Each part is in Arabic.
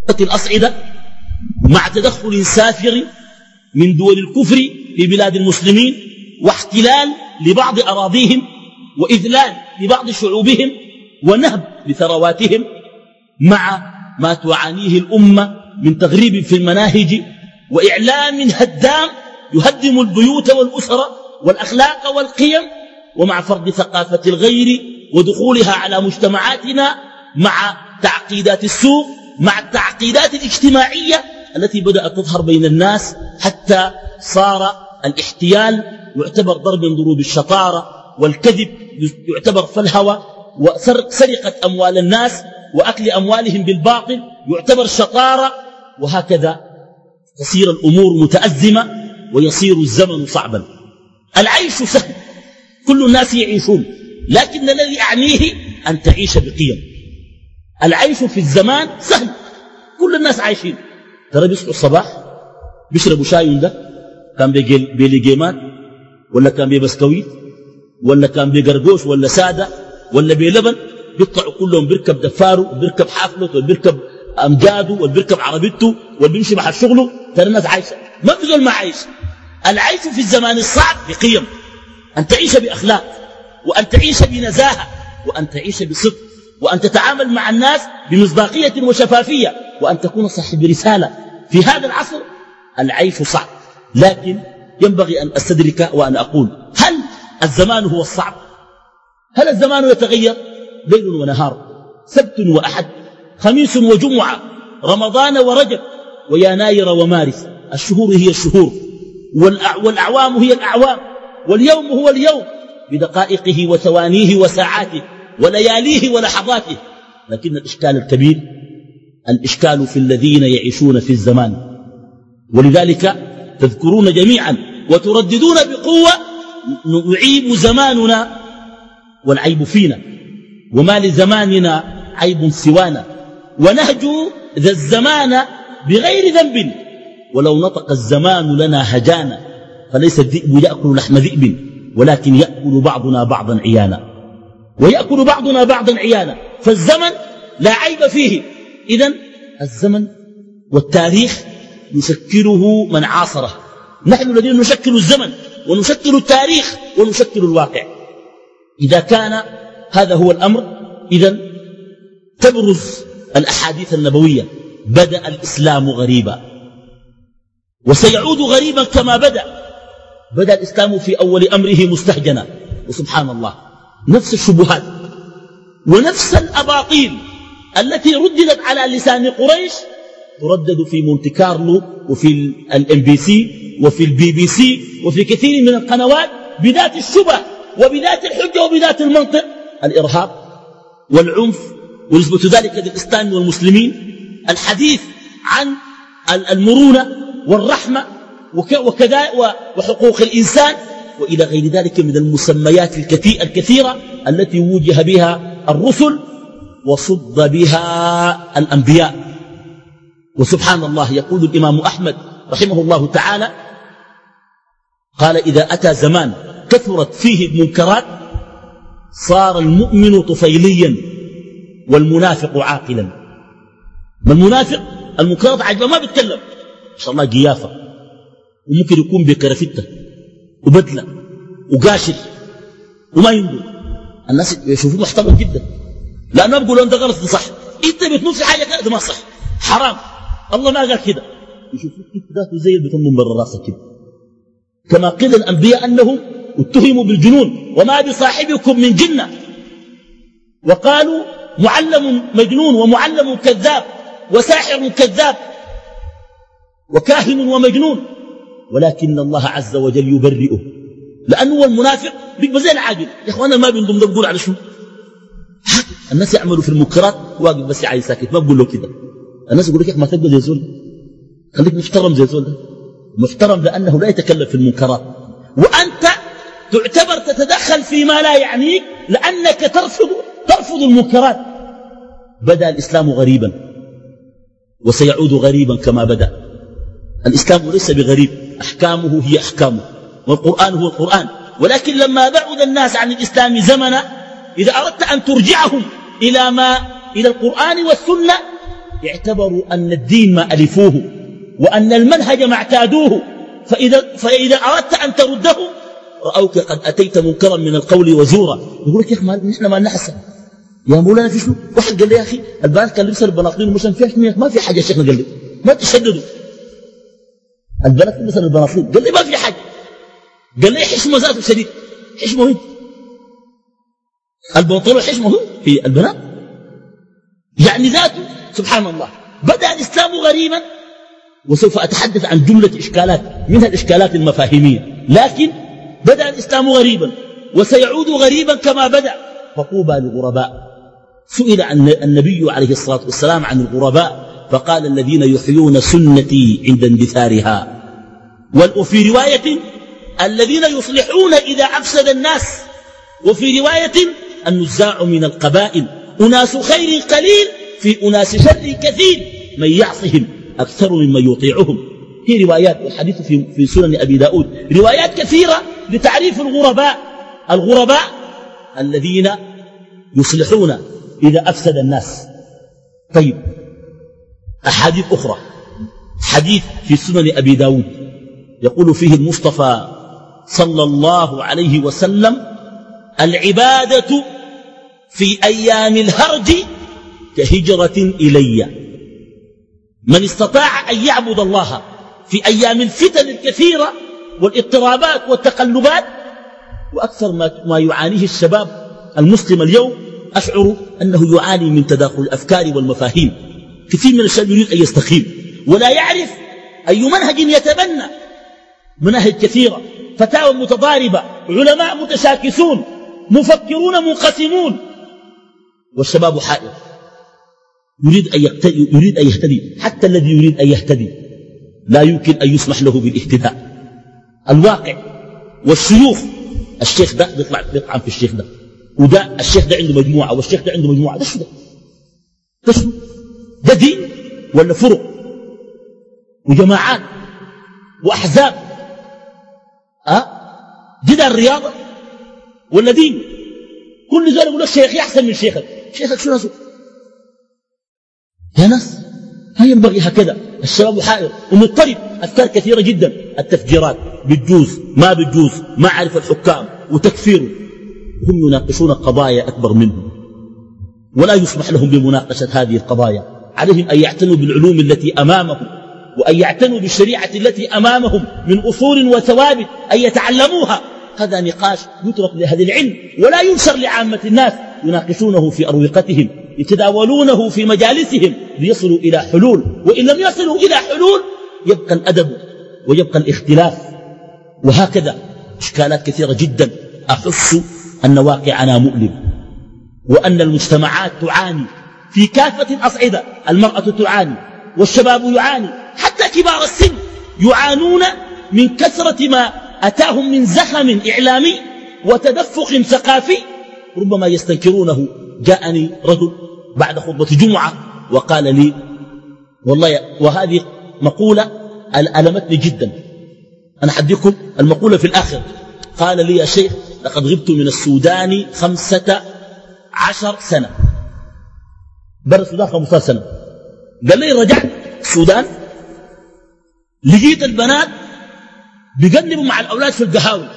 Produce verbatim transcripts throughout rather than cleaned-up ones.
الأصعدة مع تدخل سافر من دول الكفر في بلاد المسلمين واحتلال لبعض أراضيهم وإذلال لبعض شعوبهم ونهب لثرواتهم مع ما تعانيه الأمة من تغريب في المناهج وإعلام هدام يهدم البيوت والأسر والأخلاق والقيم ومع فرض ثقافة الغير ودخولها على مجتمعاتنا مع تعقيدات السوق مع التعقيدات الاجتماعية التي بدأت تظهر بين الناس حتى صار الاحتيال يعتبر ضرب من ضروب الشطارة والكذب يعتبر فالهوى وسرقة أموال الناس وأكل أموالهم بالباطل يعتبر شطارة وهكذا تصير الأمور متأزمة ويصير الزمن صعبا. العيش سهل كل الناس يعيشون لكن الذي أعنيه أن تعيش بقيم. العيش في الزمان سهل كل الناس عايشين ترى بيصحوا الصباح بيشربوا شاي ده كان بيليجيمات ولا كان بيبسكويت ولا كان بقرقوش ولا سادة ولا بلبن بيطلعوا كلهم بيركب دفاره وبيركب حافلته وبيركب أمجاده وبيركب عربيته وبيمشي مع شغله ترى الناس عايشة ما في زول ما عايش. العيش في الزمان الصعب بقيم أن تعيش بأخلاق وأن تعيش بنزاهة وأن تعيش بصدق وأن تتعامل مع الناس بمصداقية وشفافية وأن تكون صاحب رسالة. في هذا العصر العيش صعب لكن ينبغي أن أستدرك وأن أقول هل الزمان هو الصعب؟ هل الزمان يتغير؟ ليل ونهار سبت وأحد خميس وجمعة رمضان ورجب ويناير ومارس الشهور هي الشهور والأعوام هي الأعوام واليوم هو اليوم بدقائقه وثوانيه وساعاته ولياليه ولحظاته. لكن الإشكال الكبير الإشكال في الذين يعيشون في الزمان ولذلك تذكرون جميعا وترددون بقوة نعيب زماننا والعيب فينا وما لزماننا عيب سوانا ونهجو ذا الزمان بغير ذنب ولو نطق الزمان لنا هجانا فليس الذئب يأكل لحم ذئب ولكن يأكل بعضنا بعضا عيانا ويأكل بعضنا بعضا عيانا. فالزمن لا عيب فيه. إذن الزمن والتاريخ يشكله من عاصره. نحن الذين نشكل الزمن ونشكل التاريخ ونشكل الواقع. إذا كان هذا هو الأمر إذن تبرز الأحاديث النبوية بدأ الإسلام غريبا وسيعود غريبا كما بدأ. بدأ الإسلام في أول أمره مستهجنا وسبحان الله نفس الشبهات ونفس الأباطيل التي رددت على لسان قريش تردد في مونتي كارلو وفي الام بي سي وفي البي بي سي وفي كثير من القنوات بذات الشبه وبذات الحجة وبذات المنطق. الإرهاب والعنف ونسبة ذلك للإسلام والمسلمين الحديث عن المرونة والرحمة وكذا وحقوق الإنسان وإلى غير ذلك من المسميات الكثيرة التي وجه بها الرسل وصد بها الأنبياء. وسبحان الله يقول الإمام أحمد رحمه الله تعالى قال إذا أتى زمان كثرت فيه المنكرات صار المؤمن طفيليا والمنافق عاقلا. ما المنافق المنكرات عجبه ما بيتكلم إن شاء الله جيافة وممكن يكون بكرفتة وبدلة وقاشر وما ينظر الناس يشوفوه محترم جدا لأنه بيقولوا أنت غلط صح أنت بتنوف في حاجة كده ما صح حرام الله ما قال كده يشوفوك ذاته زي اللي بتنمو برا راسك كده. كما قيل الأنبياء أنهم اتهموا بالجنون وما بصاحبكم من جنة وقالوا معلم مجنون ومعلم كذاب وساحر كذاب وكاهن ومجنون ولكن الله عز وجل يبرئه لأنه المنافق بيبقى زي العاقل. يا اخوانا ما بينضم ده بقول على شو الناس يعملوا في المنكرات واقف بس عايز ساكت ما بقول له كده. الناس يقول لك ما تبقى زي زول خليك محترم زي زول ده محترم لأنه لا يتكلم في المنكرات وأنت تعتبر تتدخل فيما لا يعنيك لأنك ترفض ترفض المنكرات. بدأ الإسلام غريبا وسيعود غريبا كما بدأ. الإسلام ليس بغريب أحكامه هي أحكامه والقرآن هو القرآن ولكن لما بعد الناس عن الإسلام زمنا إذا أردت أن ترجعهم إلى ما إلى القرآن والسنة اعتبروا أن الدين ما ألفوه وأن المنهج ما اعتادوه، فإذا, فإذا أردت أن ترده رأوك قد أتيت منكرا من القول وزورا. يقول لك يا أخي نحن ما نحسن يا مولانا في شنو؟ واحد قال لي يا أخي البنات كان لبس البناطيل ومشان فيها شنو؟ ما في حاجة. شيخنا قال لي ما تشددوا البنات مثلا البناطيل، قال لي ما في حاجة، قال لي حشمة ذاته شديد. حشمة هي البنطلون، حشمة هو في البنات يعني ذاته. سبحان الله، بدأ الإسلام غريبا، وسوف أتحدث عن جملة إشكالات منها الإشكالات المفاهيمية، لكن بدأ الإسلام غريبا وسيعود غريبا كما بدأ. فطوبى لغرباء. سئل عن النبي عليه الصلاة والسلام عن الغرباء فقال الذين يحيون سنتي عند اندثارها، وفي رواية الذين يصلحون إذا أفسد الناس، وفي رواية النزاع من القبائل أناس خير قليل في أناس شر كثير من يعصهم أكثر ممن يطيعهم. هي روايات، والحديث في, في سنن أبي داود روايات كثيرة لتعريف الغرباء. الغرباء الذين يصلحون إذا أفسد الناس. طيب أحاديث أخرى، حديث في سنن أبي داود يقول فيه المصطفى صلى الله عليه وسلم العبادة في أيام الهرج كهجرة إلي. من استطاع أن يعبد الله في أيام الفتن الكثيرة والاضطرابات والتقلبات، وأكثر ما يعانيه الشباب المسلم اليوم أشعر أنه يعاني من تداخل الأفكار والمفاهيم. كثير من الشباب يريد أن يستقيم ولا يعرف أي منهج يتبنى. مناهج كثيرة، فتاوى متضاربة، علماء متشاكسون، مفكرون منقسمون، والشباب حائر يريد أن يهتدي, يريد أن يهتدي. حتى الذي يريد أن يهتدي لا يمكن أن يسمح له بالاهتداء. الواقع والشيوخ، الشيخ ده بيطلع بيطعن في الشيخ ده، وده الشيخ ده عنده مجموعة والشيخ ده عنده مجموعة. ده شو ده؟ ده شو ده؟ دين ولا فرق وجماعات وأحزاب؟ أه؟ دي ده الرياضة ولا دين؟ كل ذلك يقول الشيخ يحسن من شيخك. شيخك شو ناسه يا ناس؟ ما ينبغي هكذا. الشباب حائر ومضطرب، أفكار كثيرة جدا. التفجيرات بتجوز ما بتجوز، معرفة الحكام وتكفيره. هم يناقشون قضايا أكبر منهم ولا يسمح لهم بمناقشة هذه القضايا. عليهم أن يعتنوا بالعلوم التي أمامهم، وأن يعتنوا بالشريعة التي أمامهم من أصول وثوابت، أن يتعلموها. هذا نقاش يترك لأهل العلم ولا ينشر لعامة الناس. يناقشونه في أروقتهم، يتداولونه في مجالسهم ليصلوا إلى حلول، وإن لم يصلوا إلى حلول يبقى الأدب ويبقى الاختلاف. وهكذا إشكالات كثيرة جدا. أحس أن واقعنا مؤلم، وأن المجتمعات تعاني في كافة الأصعدة. المرأة تعاني، والشباب يعاني، حتى كبار السن يعانون من كثرة ما أتاهم من زخم إعلامي وتدفق ثقافي ربما يستنكرونه. جاءني رجل بعد خطبة جمعة وقال لي والله، وهذه مقولة ألمتني جدا، أنا حديكم المقولة في الآخر. قال لي يا شيخ لقد غبت من السودان خمسة عشر سنة، برا السودان خمسة سنة. قال لي رجعت السودان لقيت البنات بيقلبوا مع الأولاد في القهاوي.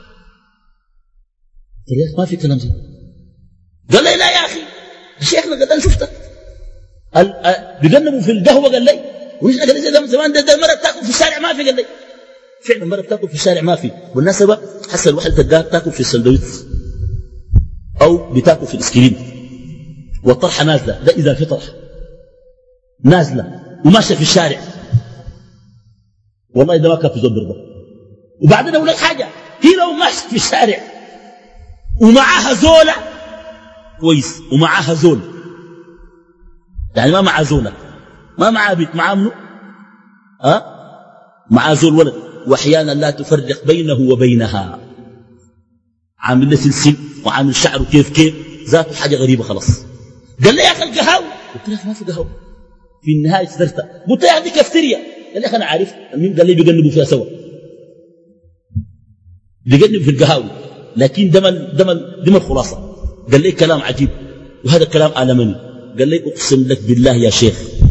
ما في كلام زي. قال لي لا يا أخي الشيخنا قد أنا شفتك بيقلبوا في القهوة. قال لي ونحن قال لي زمان ده, ده المرة بتاكل في الشارع ما في. قال لي فعلا المرة بتاكل في الشارع ما في. والناسبة حسن الواحد تلقاه تاكل في السندويتس أو بتاكل في الإسكريم، والطرحة نازلة. ده إذا في طرحة نازلة وماشية في الشارع، والله ده ما كان في زبر ده. وبعدين أقول لك حاجة، هي لو ماشية في الشارع ومعاها زولة كويس ومعاها زول، يعني ما معها زولة، ما معها بيت، معها منه أه؟ معها زول ولد، وأحيانا لا تفرق بينه وبينها. عامل له سلسل وعامل شعره كيف كيف، ذاته حاجة غريبة خلاص. قال لي يا أخي القهاوي، قلت له يا أخي ما في قهاوي. في النهاية صدرت، قلت له يا أخي كافتيريا. قال لي يا أخي أنا عارف. المهم قال لي بيقلبوا فيها سوا، بيقلبوا في القهاوي، لكن دم دم دم الخلاصة. قال لي كلام عجيب، وهذا كلام آلمني. قال لي أقسم لك بالله يا شيخ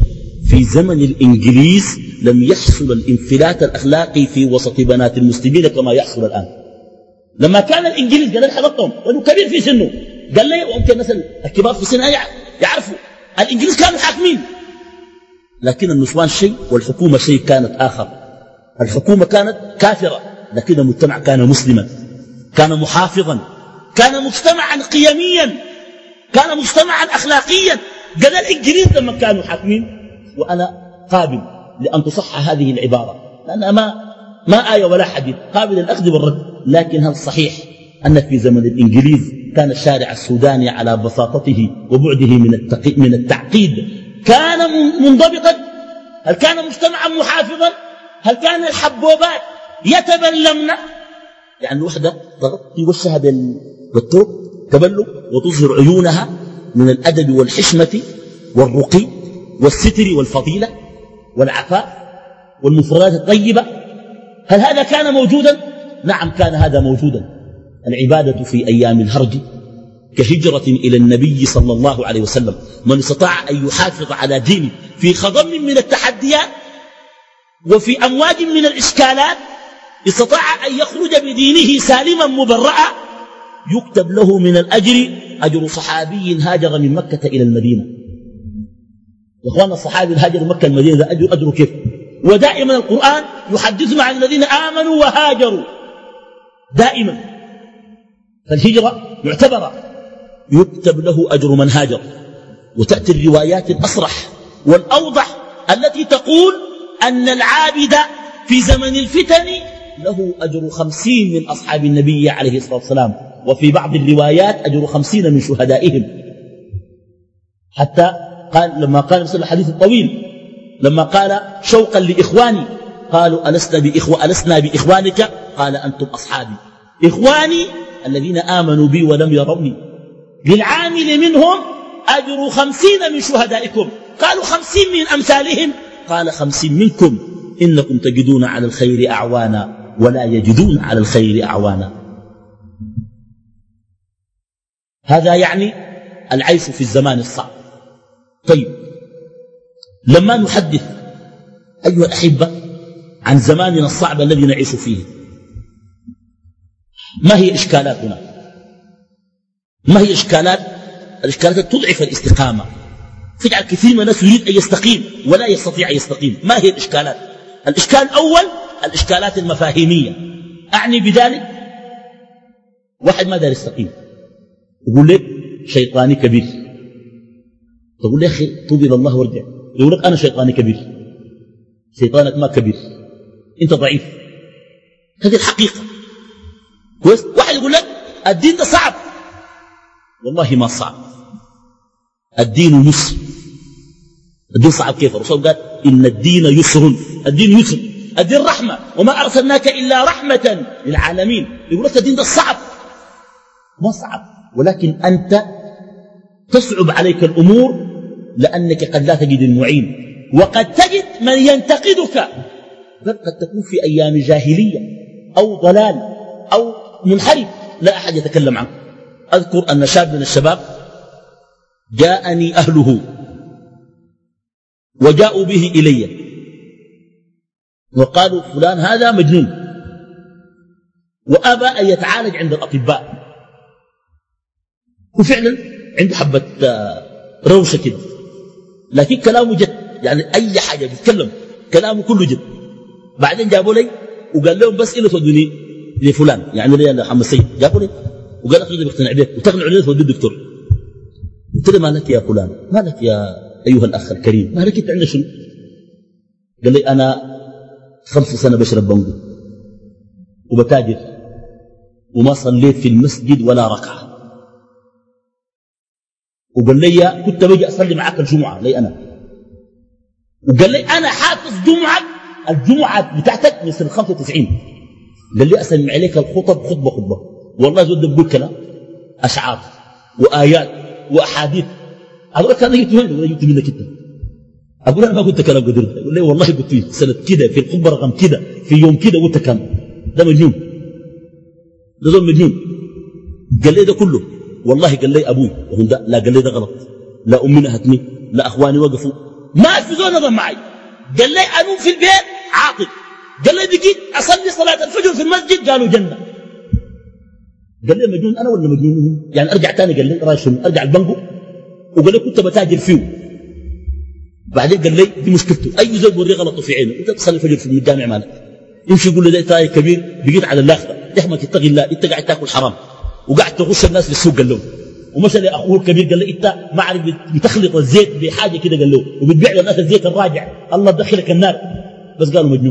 في زمن الإنجليز لم يحصل الانفلات الأخلاقي في وسط بنات المسلمين كما يحصل الآن. لما كان الإنجليز قال لي حضرتهم وأنه كبير في سنه، قال لي وأمكن الناس الكبار في سنه يعرفوا الإنجليز كانوا حاكمين، لكن النسوان شيء والحكومة شيء كانت آخر. الحكومة كانت كافرة لكن المجتمع كان مسلما، كان محافظا، كان مجتمعا قيميا، كان مجتمعا أخلاقيا. قال الإنجليز لما كانوا حاكمين. وأنا قابل لأن تصح هذه العبارة لأنها ما, ما آية ولا حديث، قابل للأخذ والرد. لكن هل صحيح أن في زمن الإنجليز كان الشارع السوداني على بساطته وبعده من, من التعقيد كان منضبطا؟ هل كان مجتمعا محافظا؟ هل كان الحبوبات يتبلمن؟ يعني وحدة تغطي وشها بالثوب تبلم وتظهر عيونها من الأدب والحشمة والرقي والستر والفضيلة والعفاف والمفردات الطيبة. هل هذا كان موجودا؟ نعم كان هذا موجودا. العبادة في أيام الهرج كهجرة إلى النبي صلى الله عليه وسلم. من استطاع أن يحافظ على دينه في خضم من التحديات وفي أمواج من الإشكالات، استطاع أن يخرج بدينه سالما مبرأ، يكتب له من الأجر أجر صحابي هاجر من مكة إلى المدينة. إخوانا الصحابي الهاجر من مكة المدينة ده أجر أجره كيف؟ ودائما القرآن يحدثنا عن الذين آمنوا وهاجروا دائما. فالهجرة معتبرة، يكتب له أجر من هاجر. وتأتي الروايات الأصرح والأوضح التي تقول أن العابد في زمن الفتن له أجر خمسين من أصحاب النبي عليه الصلاة والسلام، وفي بعض الروايات أجر خمسين من شهدائهم. حتى قال لما قال مثل الحديث الطويل لما قال شوقا لإخواني قالوا ألسنا, بإخوة ألسنا بإخوانك؟ قال أنتم أصحابي. إخواني الذين آمنوا بي ولم يروني. للعامل منهم أجر خمسين من شهدائكم. قالوا خمسين من أمثالهم؟ قال خمسين منكم إنكم تجدون على الخير أعوانا ولا يجدون على الخير أعوانا. هذا يعني العيش في الزمان الصعب. طيب لما نحدث أيها الأحبة عن زماننا الصعب الذي نعيش فيه، ما هي إشكالاتنا؟ ما هي إشكالات؟ الإشكالات تضعف الاستقامة، تجعل كثير من الناس يريد أن يستقيم ولا يستطيع أن يستقيم. ما هي الإشكالات؟ الإشكال الأول الإشكالات المفاهيمية. أعني بذلك واحد ما دار يستقيم يقول لك شيطاني كبير، تقول لي أخي توب إلى الله وارجع، يقول لك أنا شيطاني كبير. شيطانك ما كبير، أنت ضعيف. هذه الحقيقة. واحد يقول لك الدين ده صعب، والله ما صعب، الدين يسر. الدين صعب كيف؟ الرسول قال إن الدين يسر. الدين يسر، الدين رحمة، وما أرسلناك إلا رحمة للعالمين. يقول لك الدين ده صعب، ما صعب، ولكن أنت تصعب عليك الأمور لأنك قد لا تجد المعين، وقد تجد من ينتقدك. بل قد تكون في أيام جاهلية أو ضلال أو منحرف لا أحد يتكلم عنه. أذكر أن شاب من الشباب جاءني أهله وجاءوا به إلي وقالوا فلان هذا مجنون وأبى أن يتعالج عند الأطباء، وفعلا عنده حبة روشة كده، لكن كلامه جد، يعني أي حاجة بيتكلم كلامه كله جد. بعدين جابوا لي وقال لهم بس إلا تودوني لفلان، يعني لي محمد سيد، جابوا لي وقال أخي بيقتنع بك وتقنعوا لي تودي الدكتور. قلت له ما لك يا فلان، ما لك يا أيها الأخ الكريم، ما لك أنت عندك شنو؟ قال لي أنا خمس سنة بشرب بنجو وبتاجر وما صليت في المسجد ولا ركعة. وقال لي كنت بجي أصلي معك الجمعة لي أنا. وقال لي أنا حافظ جمعة الجمعة بتاعتك من سنة خمسة وتسعين. قال لي أسمع عليك الخطب خطبة خطبة. والله زود بقول كلام أشعار وآيات وأحاديث. أقول لك أنا جبت وين؟ أقول جبت منك أنت. أقول أنا ما قلت كلام قدر. يقول لي والله قلت في سنة كده في الخطبة رقم كده في يوم كده قلت كلام. ده مجنون، ده زول مجنون. قال لي ده كله والله. قال لي أبوي وهم ده لا، قال لي ده غلط، لا أمنا هتني، لا أخواني وقفوا، ما في زول نظم معي. قال لي أنوم في البيت عاطل. قال لي بقيت أصلي صلاة الفجر في المسجد قالوا جنة. قال لي مجنون أنا ولا مجنون؟ يعني أرجع تاني. قال لي رايح شنو؟ أرجع البنكو. وقال لي كنت بتاجر فيه. بعدين قال لي دي مشكلته، أي زول بوريه غلطه في عينه. أنت تصلي الفجر في الجامع مالك، يمشي يقول له ده تاي كبير بقيت على اللاخته تحمك اتقي الله، انت قاعد تاكل حرام وقاعد تغش الناس في السوق. قال له ومشى لاخوه الكبير قال له انت ما عارف بتخلط الزيت بحاجه كده، قال له وبتبيع للناس الزيت الراجع، الله تدخلك النار. بس قالوا مجنون.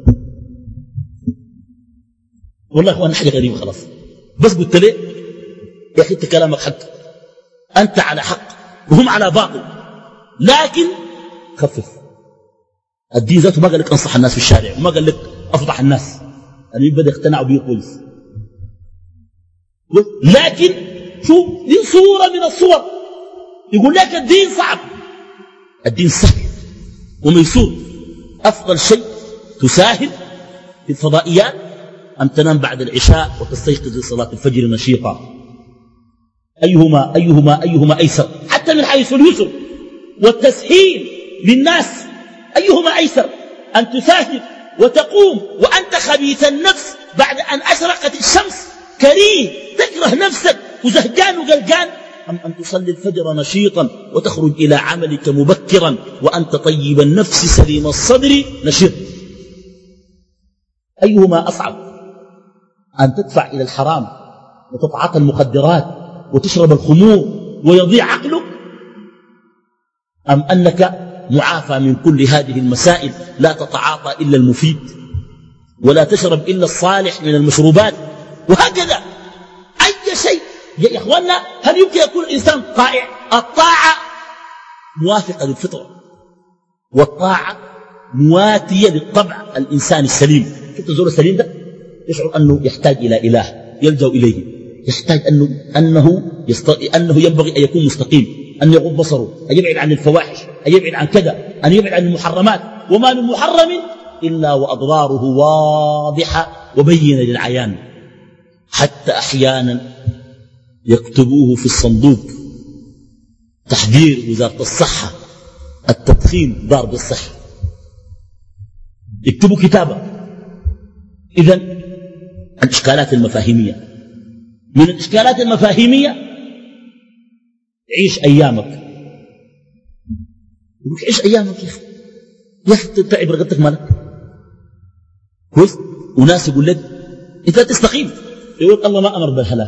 والله يا اخوان حاجه غريبه خلاص. بس قلت له يا اخي انت كلامك حق، انت على حق وهم على باطل، لكن خفف. الدين ذاته ما قال لك انصح الناس في الشارع وما قال لك افضح الناس، يعني بدا يقتنعوا به كويس. لكن شوف دي صوره من الصور يقول لك الدين صعب. الدين سهل وميسور. افضل شيء تساهل في الفضائيات ان تنام بعد العشاء وتستيقظ لصلاه الفجر نشيطا. ايهما ايهما ايهما ايسر، حتى من حيث اليسر والتسهيل للناس. أيهما أيسر، أن تسافر وتقوم وأنت خبيث النفس بعد أن أشرقت الشمس كريه تكره نفسك وزهجان وقلقان، أم أن تصلي الفجر نشيطا وتخرج إلى عملك مبكرا وأنت طيب النفس سليم الصدر نشيط؟ أيهما أصعب، أن تدفع إلى الحرام وتتعاطى المخدرات وتشرب الخمور ويضيع عقلك، أم أنك معافى من كل هذه المسائل، لا تتعاطى إلا المفيد ولا تشرب إلا الصالح من المشروبات، وهكذا أي شيء. يا إخواننا هل يمكن يكون الإنسان طائع؟ الطاعة موافقة للفطرة، والطاعة مواتية للطبع الإنسان السليم. شفت الزور السليم ده يشعر أنه يحتاج إلى إله يلجأ إليه، يحتاج أنه, أنه, يست... أنه ينبغي أن يكون مستقيم، أن يغض بصره، أن يبعد عن الفواحش، أن يبعد عن كذا، أن يبعد عن المحرمات. وما من محرم إلا وأضراره واضحة وبينة للعيان، حتى أحيانا يكتبوه في الصندوق تحذير وزارة الصحة التدخين ضار بالصحة، يكتبوا كتابة. إذن الإشكالات المفاهيمية، من الإشكالات المفاهيمية عيش أيامك. يقول عيش أيامك يا أخي، يا أخي تتعب رقبتك مالك كويس. وناس يقول لك أنت تستقيم، يقول الله ما أمر بالهلاك.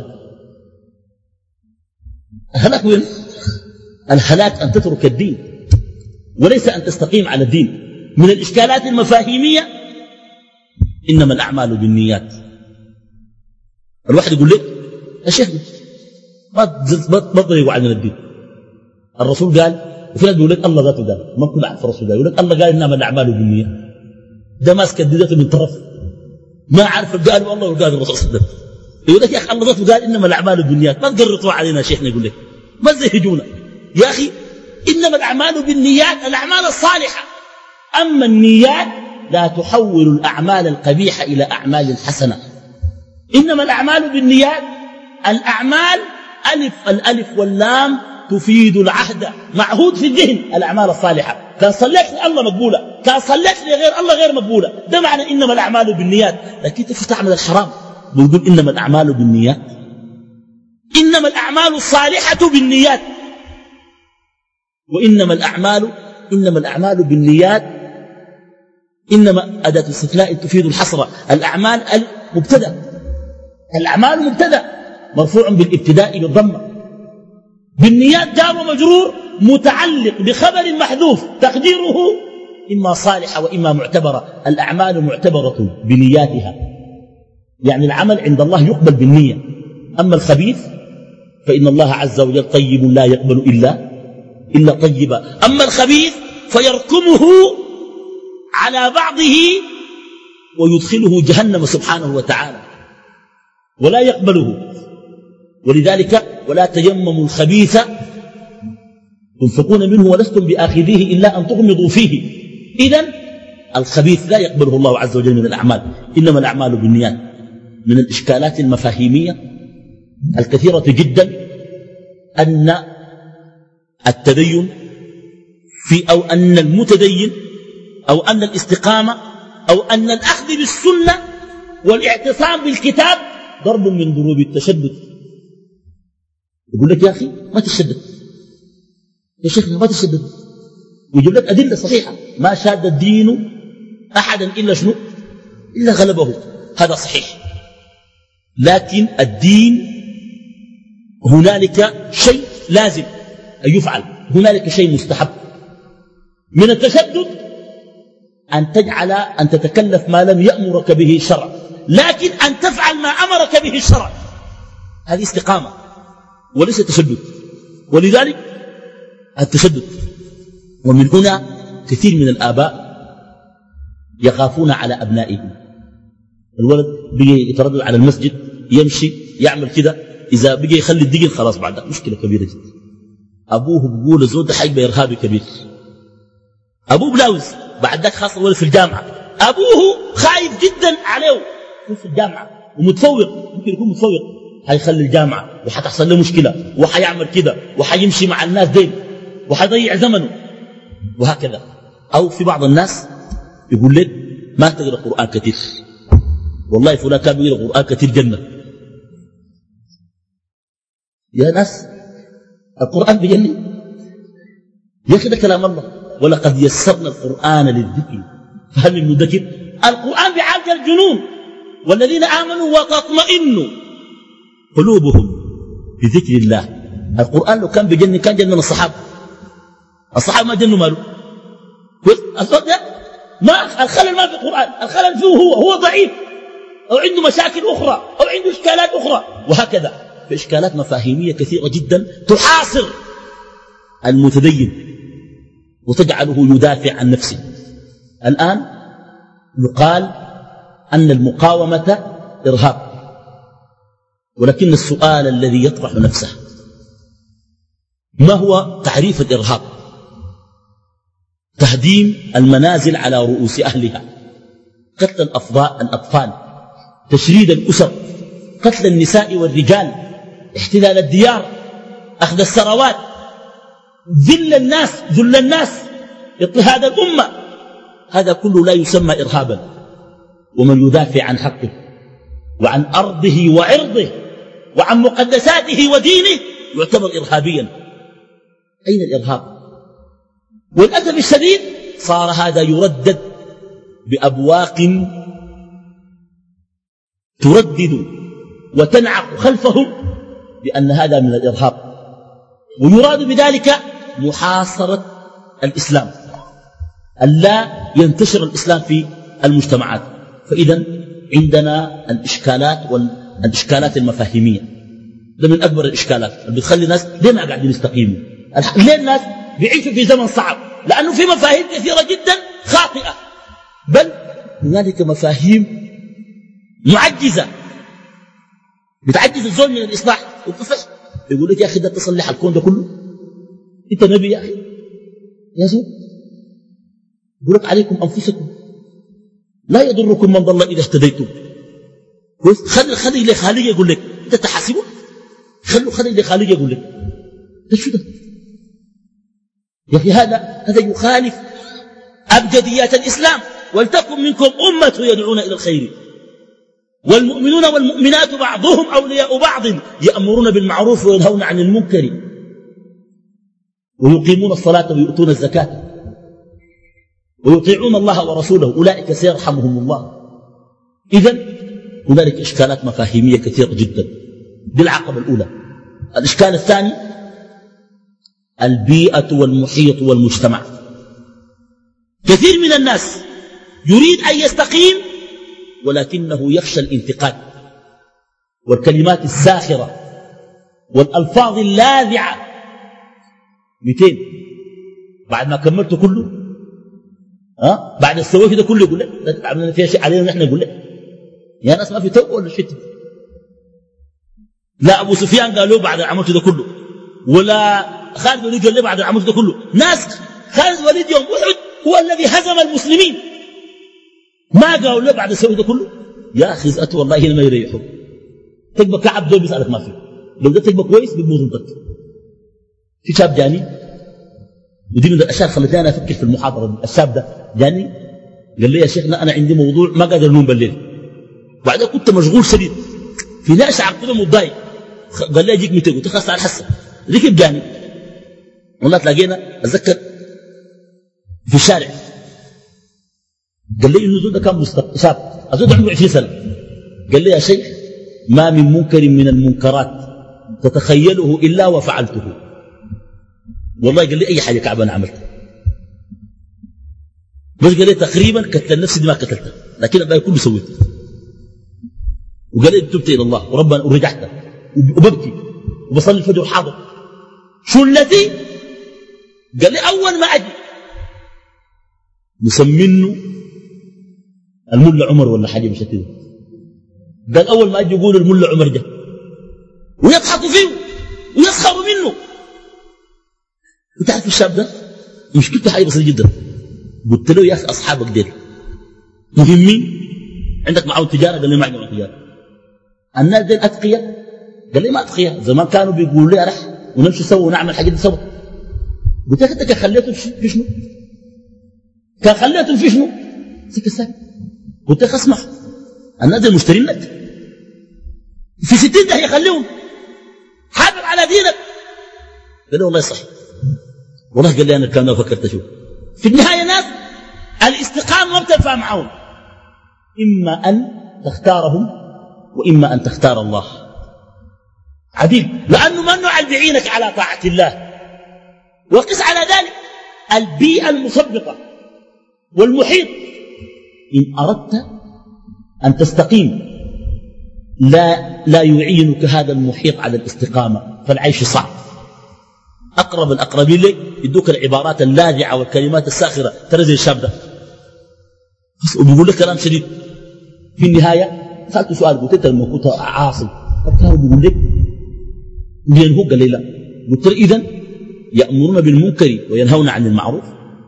الهلاك وين؟ الهلاك أن تترك الدين وليس أن تستقيم على الدين. من الإشكالات المفاهيمية إنما الأعمال بالنيات. الواحد يقول لك يا شيخ ما تضيقوا عن الدين، الرسول قال، وفي ناس بيقول لك الله ذاته قال، ما كل عارف الرسول قال، يقول لك الله قال انما الاعمال بالنيات. ده ماسك ذاته من طرف ما عارف قال والله وقال الرسول صلى الله عليه وسلم. يقول لك يا اخي الله ذاته قال انما الاعمال بالنيات، ما تقرطوا علينا شيخنا. يقول لك ما تزهجونا يا اخي، انما الاعمال بالنيات الاعمال الصالحه، اما النيات لا تحول الاعمال القبيحه الى اعمال حسنه. انما الاعمال بالنيات، الأعمال ألف الألف واللام تفيد العهد، معهود في الذهن الأعمال الصالحة. كان صليت لله مقبولة، كان صليت لغير الله غير مقبولة. ده معنى إنما الأعمال بالنيات. لكن أنت تعمل الحرام بنقول إنما الأعمال بالنيات. إنما الأعمال الصالحة بالنيات، وإنما الأعمال إنما الأعمال بالنيات. إنما أداة استثناء تفيد الحصر. الأعمال المبتدأ، الأعمال مبتدأ مرفوع بالابتداء بالضمة، بالنيات جار ومجرور متعلق بخبر محذوف تقديره إما صالحة وإما معتبرة. الأعمال معتبرة بنياتها، يعني العمل عند الله يقبل بالنية. أما الخبيث فإن الله عز وجل طيب لا يقبل إلا إلا طيبا. أما الخبيث فيركمه على بعضه ويدخله جهنم سبحانه وتعالى ولا يقبله. ولذلك ولا تيمموا الخبيث تنفقون منه ولستم بآخذيه إلا أن تغمضوا فيه. إذن الخبيث لا يقبله الله عز وجل من الأعمال، إنما الأعمال بالنيات. من الإشكالات المفاهيمية الكثيرة جدا أن التدين في أو أن المتدين أو أن الاستقامة أو أن الأخذ بالسنة والاعتصام بالكتاب ضرب من ضروب التشدد. يقول لك يا أخي ما تشدد يا شيخنا ما تشدد، ويجيب لك أدلة صحيحة. ما شاد الدين أحدا إلا شنو؟ إلا غلبه. هذا صحيح، لكن الدين هنالك شيء لازم أن يفعل، هنالك شيء مستحب. من التشدد أن تجعل أن تتكلف ما لم يأمرك به الشرع، لكن أن تفعل ما أمرك به الشرع هذه استقامة وليس تشدد. ولذلك التشدد. ومن هنا كثير من الآباء يخافون على أبنائهم. الولد بيجي يتردد على المسجد يمشي يعمل كده، إذا بيجي يخلي الدقن خلاص بعد مشكلة كبيرة جدا. أبوه بيقول الزول ده حيبقى إرهابي كبير، أبوه بلاوز بعد ذاك خاصة الولد في الجامعة، أبوه خايف جدا عليه في الجامعة ومتفوق، ممكن يكون متفوق، هيخلي الجامعة وحتحصل له مشكلة وحيعمل كده وحيمشي مع الناس دين وحيضيع زمنه وهكذا. أو في بعض الناس يقول لك ما تقرأ قرآن كثير، والله فلان كان بيقرأ قرآن كثير جنة. يا ناس القرآن بجنة يا أخي ده كلام الله. ولقد يسرنا القرآن للذكر فهل من مدكر. القرآن بيعالج الجنون. والذين آمنوا وتطمئن قلوبهم بذكر الله. القرآن لو كان بجنة كان جنن الصحابة. الصحابة ما جنوا ماله الصوت ده ما الخلل ما في القرآن، الخلل فيه هو هو ضعيف أو عنده مشاكل أخرى أو عنده إشكالات أخرى وهكذا. في إشكالات مفاهيمية كثيرة جدا تحاصر المتدين وتجعله يدافع عن نفسه. الآن يقال أن المقاومة إرهاب، ولكن السؤال الذي يطرح نفسه ما هو تعريف الإرهاب؟ تهديم المنازل على رؤوس أهلها، قتل الأطفال، تشريد الأسر، قتل النساء والرجال، احتلال الديار، أخذ الثروات، ذل الناس ذل الناس، اضطهاد الأمة. هذا كله لا يسمى إرهابا. ومن يدافع عن حقه وعن أرضه وعرضه وعن مقدساته ودينه يعتبر إرهابيا. أين الإرهاب؟ والأسف الشديد صار هذا يردد بأبواق تردد وتنعق خلفهم بأن هذا من الإرهاب، ويراد بذلك محاصرة الإسلام، ألا ينتشر الإسلام في المجتمعات. فإذا عندنا الإشكالات والإشكالات المفاهيمية، ده من أكبر الإشكالات اللي بتخلي الناس ليه ما قاعدين يستقيموا، ليه الناس بيعيشوا في زمن صعب، لأنه في مفاهيم كثيرة جدا خاطئة، بل هنالك مفاهيم معجزة بتعجز الزول من الإصلاح والطفش. يقول لك يا أخي ده تصلح الكون ده كله، أنت نبي يا أخي يا زول. يقول لك عليكم أنفسكم لا يضركم من ضل إذا اهتديتم. خلي خلي اللي خالق يقول لك أنت تحاسبه، خلوا خلي اللي خالق يقول لك ده شو ده يا أخي. هذا هذا يخالف أبجديات الإسلام. ولتكن منكم أمة يدعون إلى الخير والمؤمنون والمؤمنات بعضهم أولياء بعض يأمرون بالمعروف وينهون عن المنكر ويقيمون الصلاة ويؤتون الزكاة ويطيعون الله ورسوله أولئك سيرحمهم الله. إذن هنالك إشكالات مفاهيمية كثيرة جدا. دي العقبة الأولى. الإشكال الثاني البيئة والمحيط والمجتمع. كثير من الناس يريد أن يستقيم ولكنه يخشى الانتقاد والكلمات الساخرة والألفاظ اللاذعة. مئتين بعد ما كملت كله ها بعد السويه ده كله يقول لك لا تتعاملنا فيها شيء علينا نحن. نقول لك يا ناس ما في توبه ولا شيء. لا ابو سفيان قال له بعد عملته ده كله، ولا خالد وليد قال له بعد عملته ده كله. ناس خالد وليد يوم احد هو الذي هزم المسلمين، ما قالوا له بعد السويه ده كله. يا اخي زأته والله هنا ما يريحوا. تكبر كعب دول بيسألك ما فيه، لو ده تكبر كويس بيبوظ انتك. في شاب جاني ودي من الاشياء خلتني انا افكر في المحاضره. الشاب ده جاني قال لي يا شيخنا انا عندي موضوع ما قادر انوم بالليل، بعدين كنت مشغول شديد في ناس شعر كده متضايق، قال لي اجيك متى؟ قلت خلاص تعال حسن. ركب جاني والله تلاقينا اتذكر في الشارع، قال لي انه ده كان مستقبل شاب اظن عمره عشرين سنه، قال لي يا شيخ ما من منكر من المنكرات تتخيله الا وفعلته. والله قال لي اي حاجه كعبه انا عملتها، بس قال لي تقريبا قتل نفسي دي ما قتلتها لكن الباقي كله سويته. وقال لي تبت الى الله وربنا ورجعت وببكي وبصلي الفجر حاضر. شو الذي قال لي اول ما اجي مسمينه الملا عمر ولا حاجه مش كده، قال اول ما اجي يقول الملا عمر ده ويضحكوا فيه ويسخروا منه. وتعرف الشاب ده مشكلته حاجه بسيطه جدا، قلت له يا اخي اصحابك ديل مهمين، عندك معاهم تجاره؟ قال لي ما عندي معاهم تجاره. الناس ديل اتقياء؟ قال لي ما اتقياء، زمان كانوا بيقولوا لي رح ونمشي سوا ونعمل حاجات دي سوا. قلت له انت كان خليته في شنو؟ كان خليته في شنو؟ سكت ساكت. قلت له اسمع الناس ديل مشترين لك في ستين داهيه خليهم، حافظ على دينك. قال لي والله صح، والله قال لي انا الكلام ده فكرت اشوف. في النهايه ناس الاستقامه ما بتنفع معهم، اما ان تختارهم واما ان تختار الله. عديل، لانه ما النوع اللي بيعينك على طاعه الله. وقس على ذلك البيئه المسبقه والمحيط. ان اردت ان تستقيم لا لا يعينك هذا المحيط على الاستقامه، فالعيش صعب. أقرب الأقربين لك يدوك العبارات اللاذعة والكلمات الساخرة، ترى زي الشاب ده وبيقول لك كلام شديد. في النهاية سألته سؤال، قلت انت لما كنت عاصي كانوا بيقول لك لين هو؟ قال لي لا. قلت له إذن يأمرون بالمنكر وينهون عن المعروف،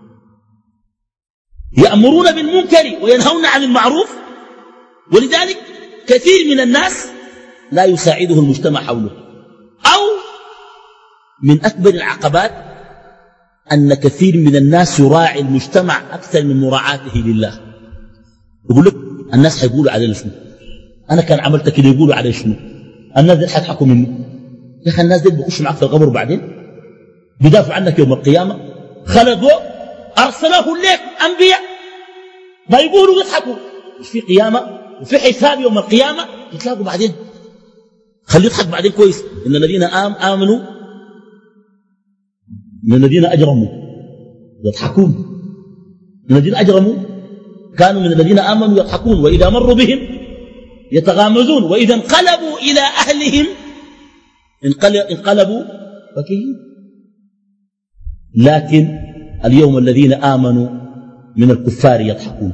يأمرون بالمنكر وينهون عن المعروف، ولذلك كثير من الناس لا يساعده المجتمع حوله. أو من أكبر العقبات أن كثير من الناس يراعي المجتمع أكثر من مراعاته لله. يقول لك الناس حيقولوا علينا شنو؟ أنا كان عملت كده يقولوا علي شنو؟ الناس دي حيضحكوا مني. يا أخي الناس دي بيخشوا معك في القبر بعدين بيدافعوا عنك يوم القيامة، خلقوا أرسله لك أنبياء ما يقولوا يضحكوا، مش في قيامة وفي حساب يوم القيامة يتلاقوا بعدين. خليه يضحك بعدين كويس. إن الذين آم آمنوا من الذين أجرموا يضحكون، من الذين أجرموا كانوا من الذين آمنوا يضحكون، وإذا مروا بهم يتغامزون، وإذا انقلبوا إلى أهلهم انقلبوا فكهين. لكن اليوم الذين آمنوا من الكفار يضحكون،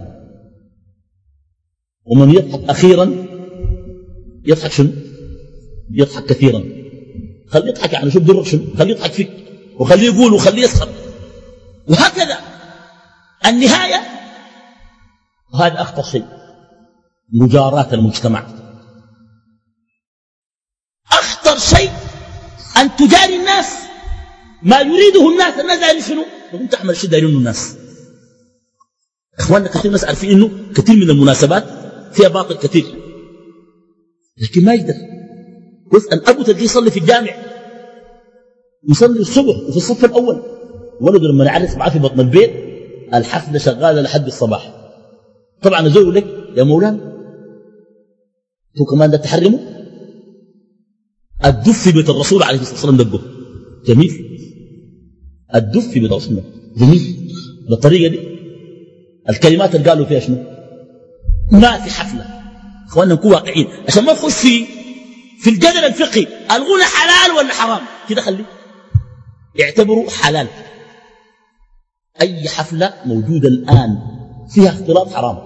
ومن يضحك أخيرا يضحك شنو؟ يضحك كثيرا. خليه يضحك يعني شو بضرك شنو؟ خليه يضحك فيك وخليه يقول وخليه يسخر، وهكذا النهاية. وهذا أخطر شيء، مجاراة المجتمع. أخطر شيء أن تجاري الناس ما يريده الناس. الناس دارين شنو؟ وانت تعمل شيء دارينه الناس. إخواننا كثير ناس عارفين إنه كثير من المناسبات فيها باطل كثير، لكن ما يقدر. بس أن أبو تلقيه يصلي في الجامع، يصلي الصبح وفي الصف الأول، ولده لما يعرس معاه في بطن البيت الحفلة شغالة لحد الصباح. طبعا أزوج لك يا مولانا تو كمان ده تحرمه. الدف في بيت الرسول عليه الصلاة والسلام دقه جميل، الدف في بيت الرسول جميل بالطريقة دي. الكلمات اللي قالوا فيها شنو؟ ما في حفلة. اخواننا نكون واقعين عشان ما نخش في في الجدل الفقهي الغنى حلال ولا حرام كده. خليه يعتبروا حلال. أي حفلة موجودة الآن فيها اختلاط حرام.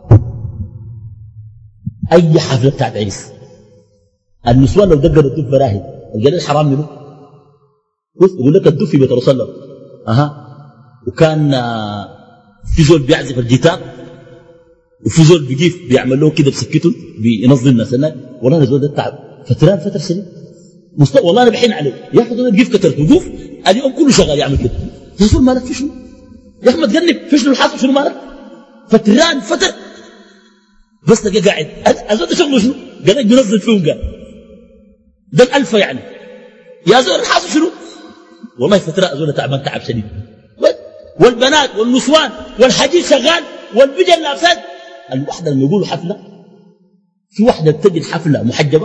أي حفلة بتاعت عرس النسوان لو دقروا الدف براهي الجلال حرام منه. بص يقول لك الدف في بيت الرسول أها، وكان في زول بيعزف الجيتار وفي زول بيجيف بيعمل له كده بسكته بينظم الناس. والله انا زول ده تعب فتران فتره سنين مست... والله انا بحين عليه يا اخي انا بجيف كترت وقوف اليوم كله شغال يعمل كده يا زول مالك في شنو؟ يا أخي ما تقنب في شنو الحاصل شنو مالك؟ فتران فتر بس تلقى قاعد أزول ده شغله شنو؟ قال لك بينزل فيهم قال ده الألفة يعني يا زول الحاصل شنو؟ والله فترة أزول تعبان تعب شديد والبنات والنسوان والحديث شغال والبجل لابسات الوحدة لما يقولوا حفلة في وحدة بتجد حفلة محجبة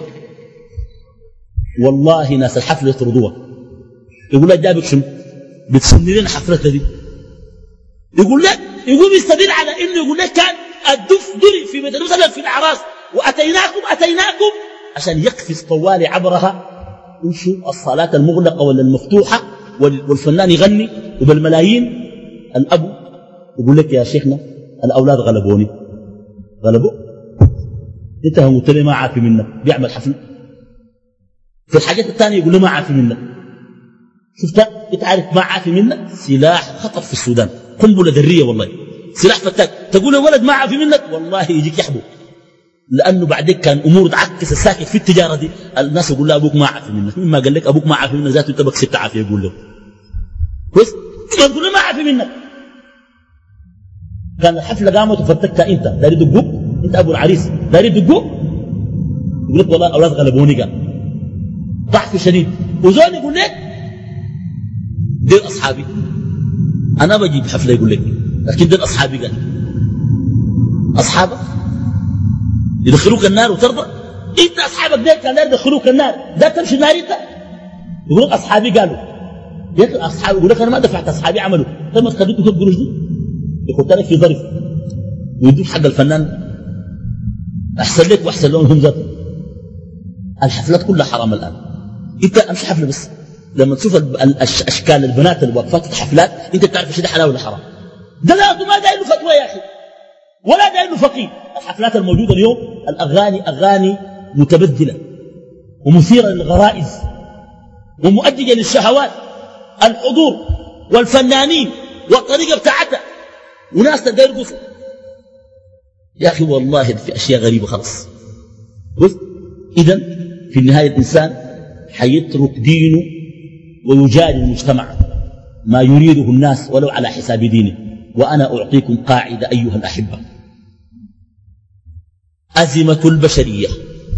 والله ناس الحفلة يطردوها يقول لك جابك شنو بتسني لنا حفلتها دي يقول لك يقول يستدل على انه يقول لك كان الدف دري في بيت مثلا في الاعراس واتيناكم اتيناكم عشان يقفز طوالي عبرها وشو الصلاة المغلقة ولا المفتوحة والفنان يغني وبالملايين الأب يقول لك يا شيخنا الأولاد غلبوني غلبوا انت هم قلت لي ما عافي منك بيعمل حفل في الحاجات الثانية يقول له ما عافي منك شفت انت عارف ما عافي منك سلاح خطر في السودان قنبلة ذرية والله سلاح فتاك تقول له ولد ما عافي منك والله يجيك يحبو لأنه بعدك كان أمور تعكس الساكت في التجارة دي الناس يقول له أبوك ما عافي منك مما قال لك أبوك ما عافي منك ذاته انت بكسبت عافية يقول له كويس تقول له ما عافي منك كان الحفلة قامت وفتكتها انت داري دقوق انت ابو العريس داري دقوق يقول لك والله الاولاد غلبوني قال ضعف شديد وزول يقول لك دير اصحابي انا بجيب حفلة يقول لك لكن دير اصحابي قال اصحابك يدخلوك النار وترضى انت اصحابك دير كان يدخلوك النار ده تمشي النار انت يقول لك اصحابي قالوا يقول لك اصحابي يقول لك انا ما دفعت اصحابي عملوا تم تخليته كم قروش دي يخط لك في ظرف ويدوك حق الفنان احسن لك واحسن لهم هم ذاتهم الحفلات كلها حرام الان انت امشي حفله بس لما تشوف اشكال البنات اللي واقفات في الحفلات انت بتعرف ايش ده حلال ولا حرام ده لا ما داير له فتوى يا اخي ولا داير له فقيه الحفلات الموجوده اليوم الاغاني اغاني متبدله ومثيره للغرائز ومؤديه للشهوات الحضور والفنانين والطريقه بتاعتها وناس تقدر يرقصوا يا أخي والله في أشياء غريبة خلاص إذن في النهاية الإنسان حيترك دينه ويجادل المجتمع ما يريده الناس ولو على حساب دينه وأنا أعطيكم قاعدة أيها الأحبة أزمة البشرية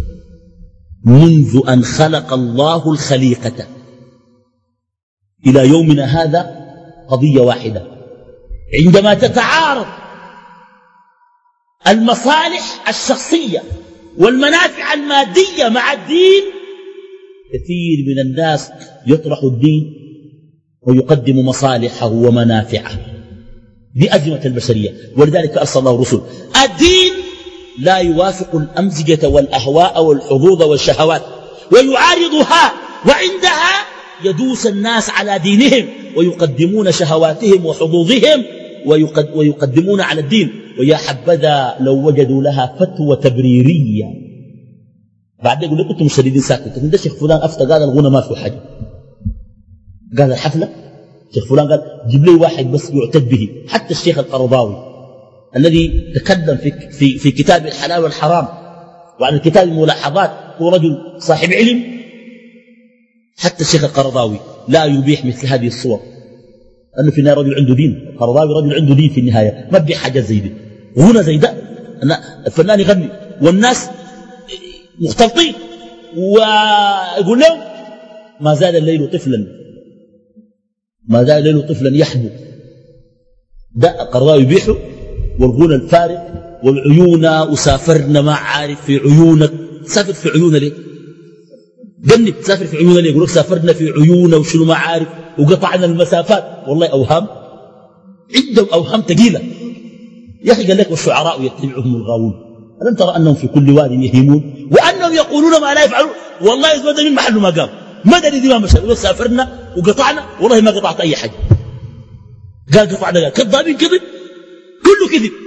منذ أن خلق الله الخليقة إلى يومنا هذا قضية واحدة عندما تتعارض المصالح الشخصية والمنافع المادية مع الدين كثير من الناس يطرح الدين ويقدم مصالحه ومنافعه دي أزمة البشرية ولذلك أرسل الله الرسل الدين لا يوافق الأمزجة والأهواء والحظوظ والشهوات ويعارضها وعندها يدوس الناس على دينهم ويقدمون شهواتهم وحظوظهم ويقد ويقدمون على الدين ويا حبذا لو وجدوا لها فتوى تبريرية بعد يقول لك انتم مشددين ساكت لكن ده شيخ فلان افتى قال الغنى ما في حاجة قال الحفلة شيخ فلان قال جيب لي واحد بس يعتد به حتى الشيخ القرضاوي الذي تكلم في, في, في كتاب الحلال والحرام وعن الكتاب الملاحظات هو رجل صاحب علم حتى الشيخ القرضاوي لا يبيح مثل هذه الصور أنه في النهاية رجل عنده دين القرضاوي رجل عنده دين في النهاية ما بيح حاجة زي دي وهنا زي ده الفنان يغني والناس مختلطين ويقول لهم ما زال الليل طفلا ما زال الليل طفلا يحبو ده القرضاوي يبيحه والغنى الفارغ والعيون وسافرنا ما عارف في عيونك سافر في عيوننا ليه جنب تسافر في عيوننا ليه يقول لك سافرنا في عيوننا وشنو ما عارف وقطعنا المسافات والله أوهام عندهم أوهام ثقيلة يا أخي قال لك والشعراء يتبعهم الغاوون ألم ترى أنهم في كل واد يهيمون وأنهم يقولون ما لا يفعلون والله يثبت من محل ما قام ما دري دي ما مشى يقول سافرنا وقطعنا والله ما قطعت أي حاجة قال قطعنا قال كذابين كذب كله كذب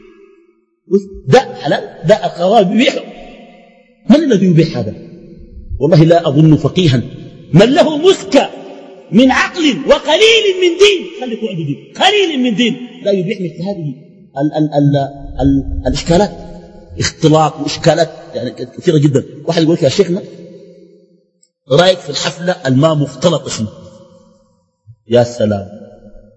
ده حلال ده القرار بيبيحه من الذي يبيح هذا والله لا أظن فقيها من له مسكى من عقل وقليل من دين خليكم عنده دين قليل من دين لا يبيح مثل هذه ال ال ال ال الإشكالات اختلاط وإشكالات يعني كثيرة جدا واحد يقول لك يا شيخنا رأيك في الحفلة الماء مختلط شنو يا سلام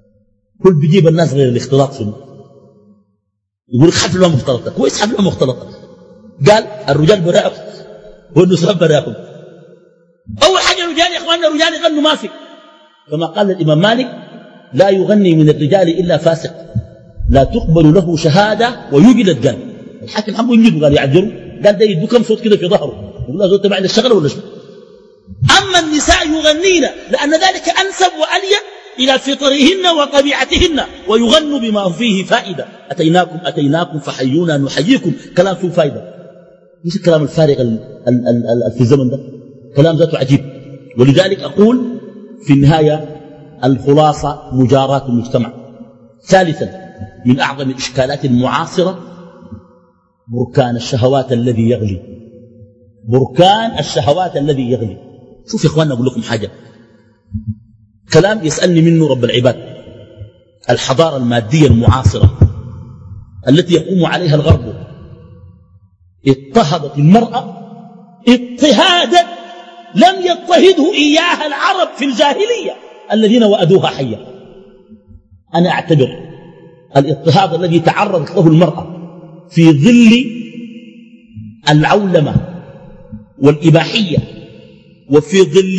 كل بيجيب الناس غير الاختلاط شنو؟ يقول لك حفلة مختلطة، كويس حفلة مختلطة. قال الرجال براءهم والنساء براءهم. أول حاجة الرجال يا إخواننا الرجال يغنوا ما في، كما قال الإمام مالك لا يغني من الرجال إلا فاسق لا تقبل له شهادة ويجلد. قال الحاكم حبه يجلد، قال يعجروا، قال ده يدو كم صوت كده في ظهره، يقول له زول تبع الشغل ولا شنو؟ أما النساء يغنين لأن ذلك أنسب وأليق إلى فطرهن وطبيعتهن، ويغن بما فيه فائدة. أتيناكم أتيناكم فحيونا نحييكم، كلام فيه فائدة، مش الكلام الفارغ ال ال ال ال في الزمن ده، كلام ذاته عجيب. ولذلك أقول في النهاية الخلاصة مجاراة المجتمع. ثالثا من أعظم الإشكالات المعاصرة بركان الشهوات الذي يغلي، بركان الشهوات الذي يغلي. شوف يا إخواننا أقول لكم حاجة، كلام يسألني منه رب العباد. الحضارة المادية المعاصرة التي يقوم عليها الغرب اضطهدت المرأة اضطهادا لم يضطهده إياها العرب في الجاهلية الذين وأدوها حية. أنا أعتبر الاضطهاد الذي تعرضت له المرأة في ظل العولمة والإباحية وفي ظل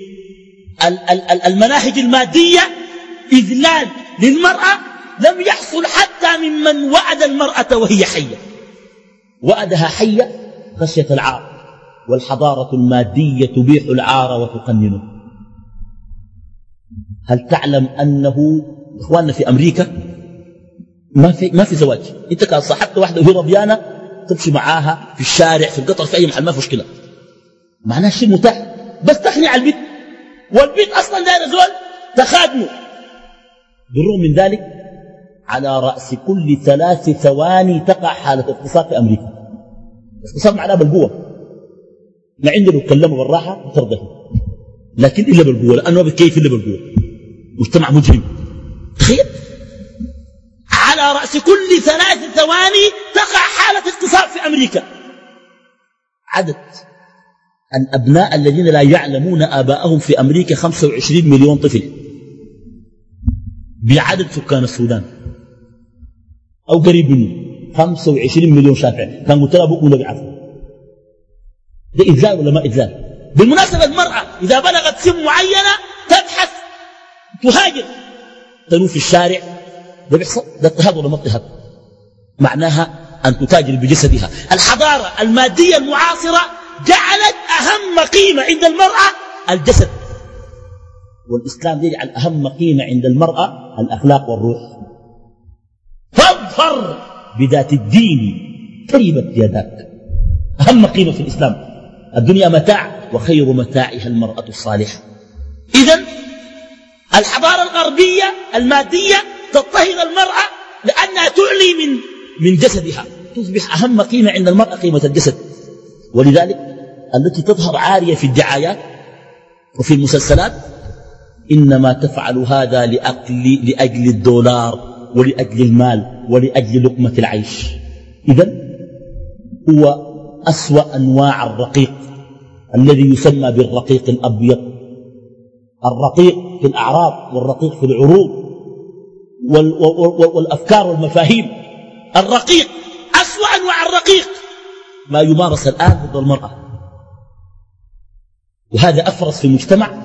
المناهج المادية إذلال للمرأة لم يحصل حتى ممن وأد المرأة وهي حية، وأدها حية خشية العار، والحضارة المادية تبيح العار وتقننه. هل تعلم أنه إخواننا في أمريكا ما في, ما في زواج؟ أنت كان صاحبت واحدة وهي رضيانة تمشي معاها في الشارع في القطر في أي محل ما في مشكلة، معناه شيء متاح، بس تخني على البيت، والبيت أصلا داير زول تخادمه. بالرغم من ذلك على رأس كل ثلاث ثواني تقع حالة اغتصاب في أمريكا. اغتصاب معناه بالقوة، ما عندنا نتكلموا بالراحة وترضى، لكن إلا بالقوة، لأنه بكيف إلا بالقوة. مجتمع مجرم. تخيل على رأس كل ثلاث ثواني تقع حالة اغتصاب في أمريكا. عدد الأبناء الذين لا يعلمون آباءهم في أمريكا خمسة وعشرين مليون طفل بعدد سكان السودان أو قريب منه، خمسة وعشرين مليون شافع. كان قلت لها أبوك ولا بيعرفوا ده إذلال ولا ما إذلال؟ بالمناسبة المرأة إذا بلغت سن معينة تبحث تهاجر تنوم في الشارع، ده بيحصل، ده اضطهاد ولا ما اضطهاد؟ معناها أن تتاجر بجسدها. الحضارة المادية المعاصرة جعلت أهم قيمة عند المرأة الجسد، والإسلام يجعل أهم قيمة عند المرأة الأخلاق والروح. فاظفر بذات الدين تربت يداك، أهم قيمة في الإسلام. الدنيا متاع وخير متاعها المرأة الصالحة. إذن الحضارة الغربية المادية تضطهد المرأة لأنها تعلي من من جسدها، تصبح أهم قيمة عند المرأة قيمة الجسد. ولذلك التي تظهر عارية في الدعايات وفي المسلسلات إنما تفعل هذا لأجل, لأجل الدولار ولأجل المال ولأجل لقمة العيش. إذن هو أسوأ أنواع الرقيق الذي يسمى بالرقيق الأبيض، الرقيق في الأعراض والرقيق في العروض والأفكار والمفاهيم. الرقيق أسوأ أنواع الرقيق ما يمارس الآن ضد المرأة، وهذا أفرز في المجتمع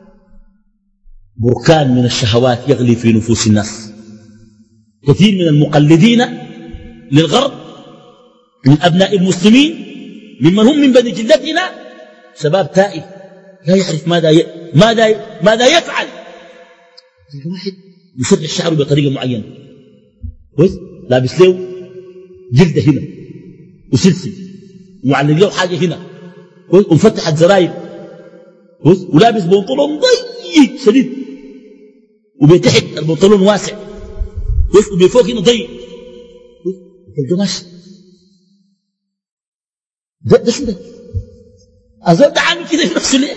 بركان من الشهوات يغلي في نفوس الناس. كثير من المقلدين للغرب من أبناء المسلمين ممن هم من بني جلتنا شباب تائه لا يعرف ماذا ي... ماذا ي... ماذا يفعل. واحد يسرح شعره بطريقة معينة، كويس، لابس له جلدة هنا وسلسل ومعلق له حاجة هنا، كويس، ومفتحت زراير، كويس، ولابس بنطلون ضيق شديد وبتحت البنطلون واسع، كويس، وبفوق هنا ضيق، كويس، تلقى ماشي. ده, ده شو ده؟ أزول ده عامل كده في نفسه ليه؟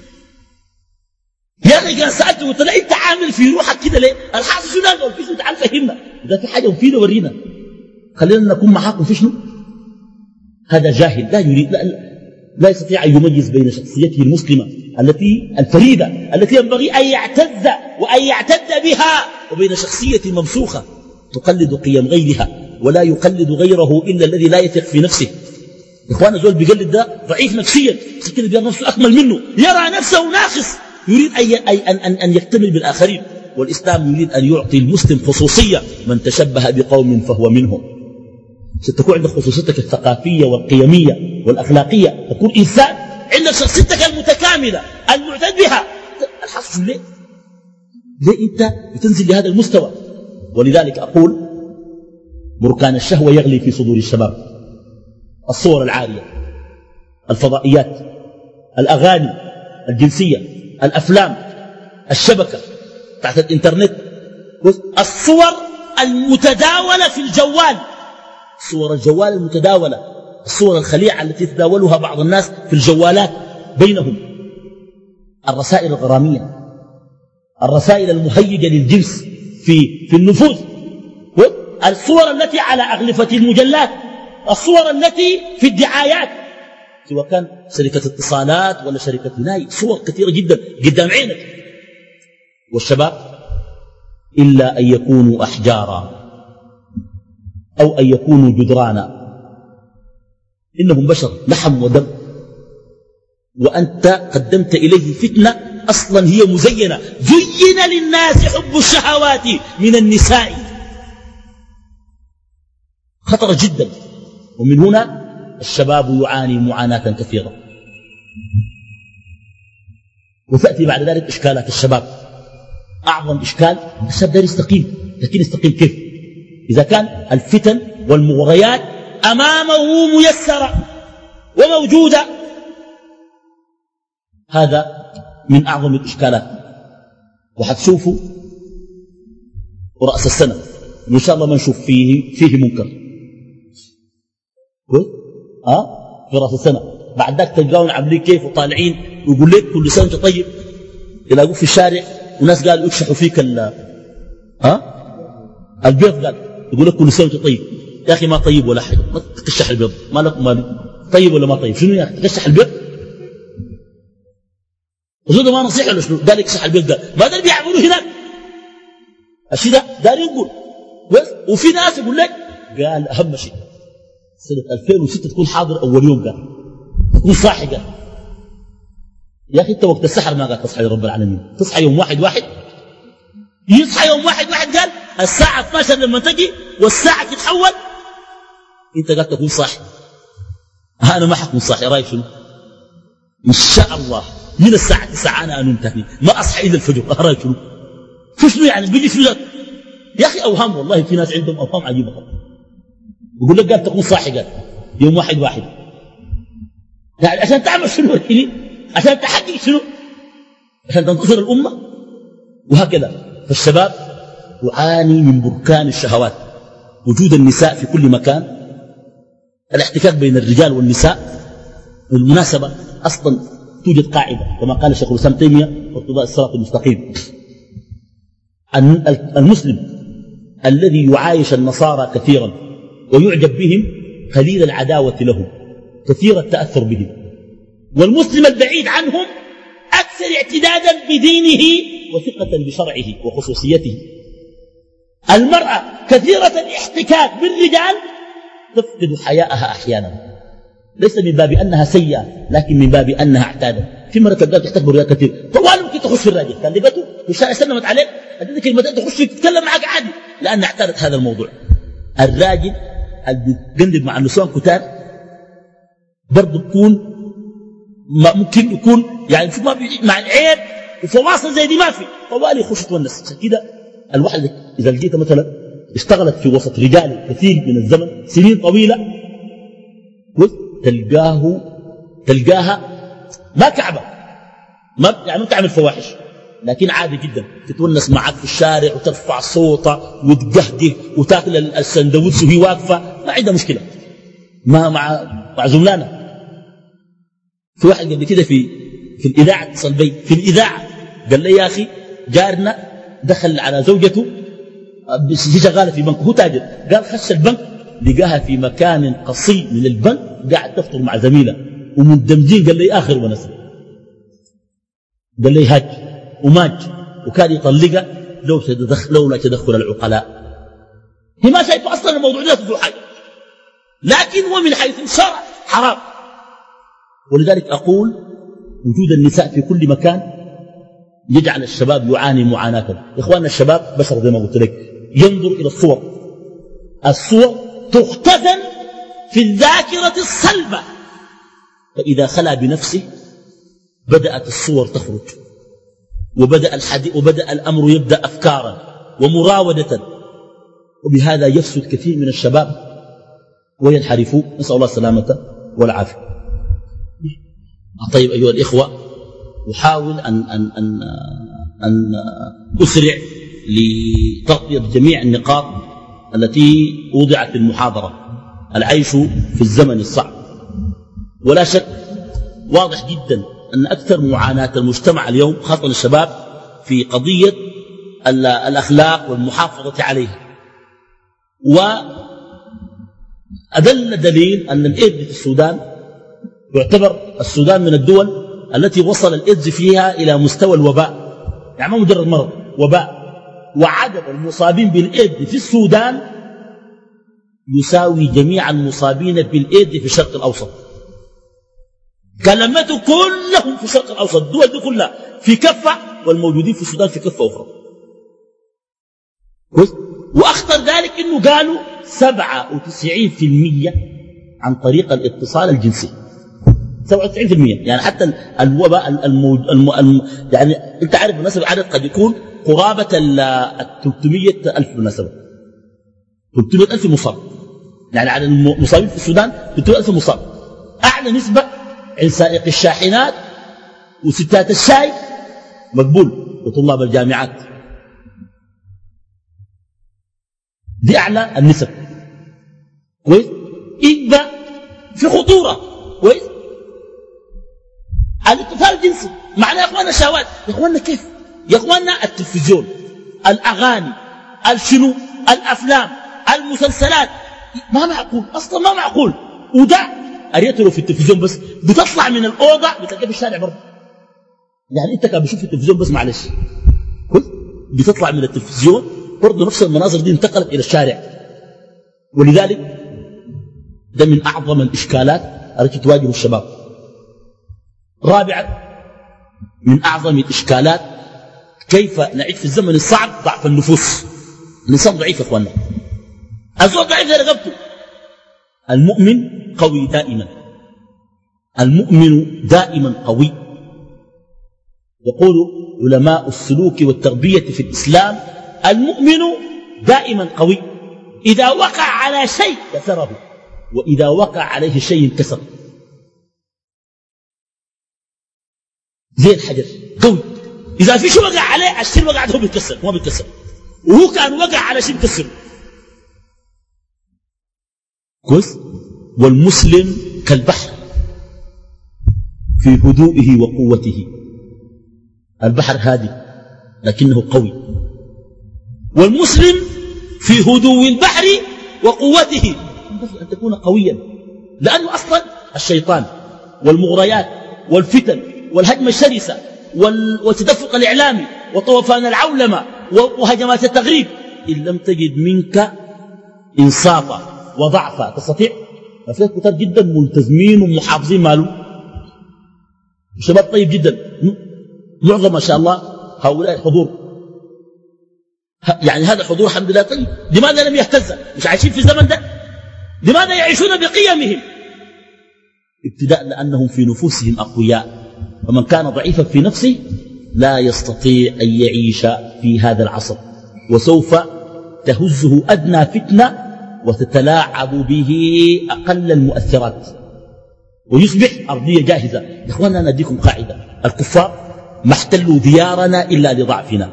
يا أخي كان سألته قلت له أنت عامل في روحك كده ليه؟ الحاصل شو ده؟ قال في شو؟ تعال فهمنا، إذا في حاجة مفيدة ورينا، خلينا نكون معاكم في شنو؟ هذا جاهل لا يريد، لا, لا يستطيع أن يميز بين شخصيته المسلمة التي الفريدة التي ينبغي أن يعتز وأن يعتد بها وبين شخصية ممسوخة تقلد قيم غيرها، ولا يقلد غيره إلا الذي لا يثق في نفسه. إخوانا زول بيقلد ده ضعيف نفسيا، كده بيرى نفسه أكمل منه، يرى نفسه ناقص، يريد أن, أن, أن يكتمل بالآخرين. والإسلام يريد أن يعطي المسلم خصوصية، من تشبه بقوم فهو منهم. ستكون عندك خصوصيتك الثقافية والقيمية والأخلاقية، تكون إنسان عندك شخصيتك المتكاملة المعتد بها. الحصل ليه؟ ليه أنت بتنزل لهذا المستوى؟ ولذلك أقول بركان الشهوة يغلي في صدور الشباب. الصور العارية، الفضائيات، الأغاني الجنسية، الأفلام، الشبكة تحت الإنترنت، الصور المتداولة في الجوال، صور الجوال المتداولة، الصور الخليعة التي يتداولها بعض الناس في الجوالات بينهم، الرسائل الغرامية، الرسائل المهيجة للجنس في, في النفوذ، الصور التي على أغلفة المجلات، الصور التي في الدعايات، سواء كان شركة اتصالات ولا شركة ناي، صور كثيرة جدا قدام عينك. والشباب إلا أن يكونوا أحجارا أو أن يكونوا جدرانا، إنهم بشر لحم ودم، وأنت قدمت إليه فتنة أصلا هي مزينة. زين للناس حب الشهوات من النساء، خطر جدا. ومن هنا الشباب يعاني معاناة كثيرة. وتأتي بعد ذلك إشكالات الشباب. أعظم إشكال الشاب داير يستقيم، لكن يستقيم كيف؟ إذا كان الفتن والمغريات أمامه ميسرة وموجودة، هذا من أعظم الإشكالات. وحتشوفوا رأس السنة إن شاء الله ما نشوف فيه, فيه منكر. ها في رأس السنة بعد ذاك تلقاهم عاملين كيف وطالعين ويقول لك كل سنة أنت طيب. يلاقوه في الشارع وناس قالوا يكشحوا فيك ال ها البيض، قال يقول لك كل سنة أنت طيب. يا أخي ما طيب ولا حاجة، ما تكشح البيض، ما لك ما طيب ولا ما طيب، شنو يا أخي تكشح البيض؟ وزوده ما نصيحة ولا شنو؟ قال يكشح البيض، قال ما ده بيعملوه هناك الشيء ده داري يقول. وفي ناس يقول لك قال أهم شيء سنة ألفين وستة تكون حاضر أول يوم، قال تكون صاحي. قال يا أخي أنت وقت السحر ما قال تصحى لرب العالمين، تصحى يوم واحد واحد، يصحى يوم واحد واحد. قال الساعة اثني عشر لما تجي والساعة تتحول أنت قال تكون صاحي. أنا ما حكون صاحي، رأيك شنو؟ إن شاء الله من الساعة تسعة أنا أنوم تاني، ما أصحى إلا الفجر. رأيك شنو؟ شنو يعني بيجي شنو يا أخي؟ أوهام، والله في ناس عندهم أوهام عجيبة. يقول لك قال تكون صاحي، قال يوم واحد واحد، يعني عشان تعمل شنو؟ عشان تحقق شنو؟ عشان تنتصر الأمة. وهكذا فالشباب يعاني من بركان الشهوات، وجود النساء في كل مكان، الاحتكاك بين الرجال والنساء. بالمناسبة أصلا توجد قاعدة كما قال شيخ الإسلام تيمية واقتضاء الصراط المستقيم، المسلم الذي يعايش النصارى كثيرا ويعجب بهم قليل العداوة لهم كثير التأثر بهم، والمسلم البعيد عنهم أكثر اعتدادا بدينه وثقة بشرعه وخصوصيته. المرأة كثيرة الاحتكاك بالرجال تفقد حياءها أحيانا، ليس من باب أنها سيئة لكن من باب أنها اعتادت. في مرة تلقاها تحتك بالرجال كثير، طوال ممكن تخش في الراجل كان لقيته في الشارع سلمت عليك أديك كلمتين تخش تتكلم معك عادي، لأن اعتادت هذا الموضوع. الراجل اللي بيقندب مع النسوان كتار برضه تكون ممكن يكون يعني شوف ما مع العيب وفواصل زي دي ما في، طوالي يخش تونس. عشان كده الواحد إذا لقيت مثلا اشتغلت في وسط رجال كثير من الزمن سنين طويلة، تلقاه تلقاها ما كعبة، ما يعني ما تعمل فواحش، لكن عادي جدا تتونس معك في الشارع وترفع صوتها وتقهقه وتاكل السندوتش وهي واقفة، ما عندها مشكلة ما مع مع زملانة. في واحد قبل كده في في الإذاعة اتصل بي في الإذاعة قال لي يا أخي جارنا دخل على زوجته هي شغالة في بنك، هو تاجر، قال خش البنك لقاها في مكان قصي من البنك قاعد تفطر مع زميله ومندمجين. قال لي آخر ونسل، قال لي هاج وماج وكان يطلقها لو تدخل لولا تدخل العقلاء. هي ما شايفه أصلا الموضوع ده في حاجة، لكن هو من حيث الشرع حرام. ولذلك أقول وجود النساء في كل مكان يجعل الشباب يعاني معاناة. يا إخواننا الشباب بشر زي ما قلت لك، ينظر إلى الصور، الصور تختزن في الذاكرة الصلبة، فإذا خلا بنفسه بدأت الصور تخرج، وبدأ, الحديث وبدأ الأمر يبدأ أفكارا ومراودة، وبهذا يفسد كثير من الشباب وينحرفوا، نسأل الله السلامة والعافية. طيب أيها الإخوة، أحاول أن, أن, أن, أن أسرع لتغطية جميع النقاط التي وضعت في المحاضرة. العيش في الزمن الصعب، ولا شك واضح جدا أن أكثر معاناة المجتمع اليوم خاصة الشباب في قضية الأخلاق والمحافظة عليها. وأدل دليل أن الإيدز في السودان يعتبر السودان من الدول التي وصل الإيدز فيها إلى مستوى الوباء، يعني ما مجرد مرض، وباء. وعدد المصابين بالإيدز في السودان يساوي جميع المصابين بالإيدز في الشرق الأوسط. كلمته كلهم في الشرق الأوسط، الدول دي كلها في كفة، والموجودين في السودان في كفة أخرى. وأخطر ذلك أنه قالوا سبعة وتسعين في المية عن طريق الاتصال الجنسي، سبعة وتسعين في المية. يعني حتى الوباء الموج... الم... الم... يعني أنت عارف بالنسبة العدد قد يكون قرابة ال ثلاثمية ألف بالنسبة، ثلاثمية ألف مصاب، يعني على المصابين في السودان ثلاثمية ألف مصاب. أعلى نسبة عند سائق الشاحنات وستات الشاي مقبول وطلاب الجامعات، دي أعلى النسب. كويس؟ إجبا في خطورة. كويس؟ الاتصال الجنسي معناه يا اخواننا شهوات. يا اخواننا كيف؟ يا اخواننا التلفزيون، الاغاني، الشنو، الافلام، المسلسلات، ما معقول اصلا، ما معقول. وده اريته في التلفزيون بس بتطلع من الاوضه بتلاقيه في الشارع برضه. يعني انت كان بتشوف في التلفزيون بس، معلش كويس، بتطلع من التلفزيون برضه نفس المناظر دي انتقلت الى الشارع. ولذلك ده من اعظم الاشكالات التي تواجه الشباب. رابعا من أعظم الإشكالات كيف نعيش في الزمن الصعب ضعف النفوس. الإنسان ضعيف يا أخوانا، الزول ضعيف زي رقبته. المؤمن قوي دائما، المؤمن دائما قوي. يقول علماء السلوك والتربية في الإسلام المؤمن دائما قوي، إذا وقع على شيء كسره، وإذا وقع عليه شيء كسر. زي الحجر قوي، إذا في شيء وقع عليه الشيء وقع هو بيتكسر، هو بيتكسر، وهو كان وقع على شيء بيكسره. كويس. والمسلم كالبحر في هدوئه وقوته. البحر هادي لكنه قوي، والمسلم في هدوء البحر وقوته. ينبغي أن تكون قويا، لأنه أصلا الشيطان والمغريات والفتن والهجمة الشرسة والتدفق الإعلامي وطوفان العولمة وهجمات التغريب، إن لم تجد منك إنصافا وضعفا تستطيع. ففيه كتار جدا ملتزمين ومحافظين ماله، شباب طيب جدا، معظم ما شاء الله هؤلاء الحضور، يعني هذا الحضور الحمد لله طيب. لماذا لم يهتز؟ مش عايشين في الزمن ده؟ لماذا يعيشون بقيمهم؟ ابتداء لأنهم في نفوسهم أقوياء، ومن كان ضعيفا في نفسه لا يستطيع أن يعيش في هذا العصر، وسوف تهزه أدنى فتنة وتتلاعب به أقل المؤثرات، ويصبح أرضية جاهزة. يا إخواننا أنا أديكم قاعدة، الكفار ما احتلوا ديارنا إلا لضعفنا.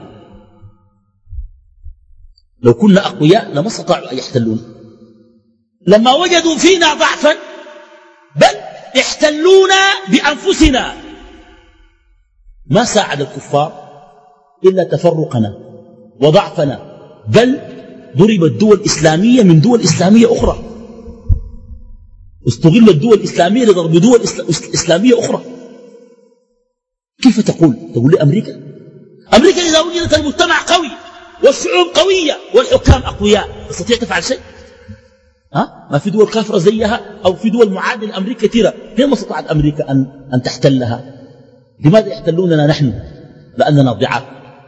لو كنا أقوياء لما استطاعوا أن يحتلون، لما وجدوا فينا ضعفا بل احتلونا بأنفسنا. ما ساعد الكفار إلا تفرقنا وضعفنا، بل ضربت دول إسلامية من دول إسلامية أخرى، استغل الدول الإسلامية لضرب دول إسلامية أخرى. كيف تقول؟ تقول لي أمريكا؟ أمريكا إذا وجدت المجتمع قوي والشعوب قوية والحكام أقوياء، تستطيع تفعل شيء؟ ها؟ ما في دول كافرة زيها أو في دول معادلة لأمريكا كثيرة، ليه ما استطاعت أمريكا أن, أن تحتلها؟ لماذا يحتلوننا نحن؟ لأننا ضعاف.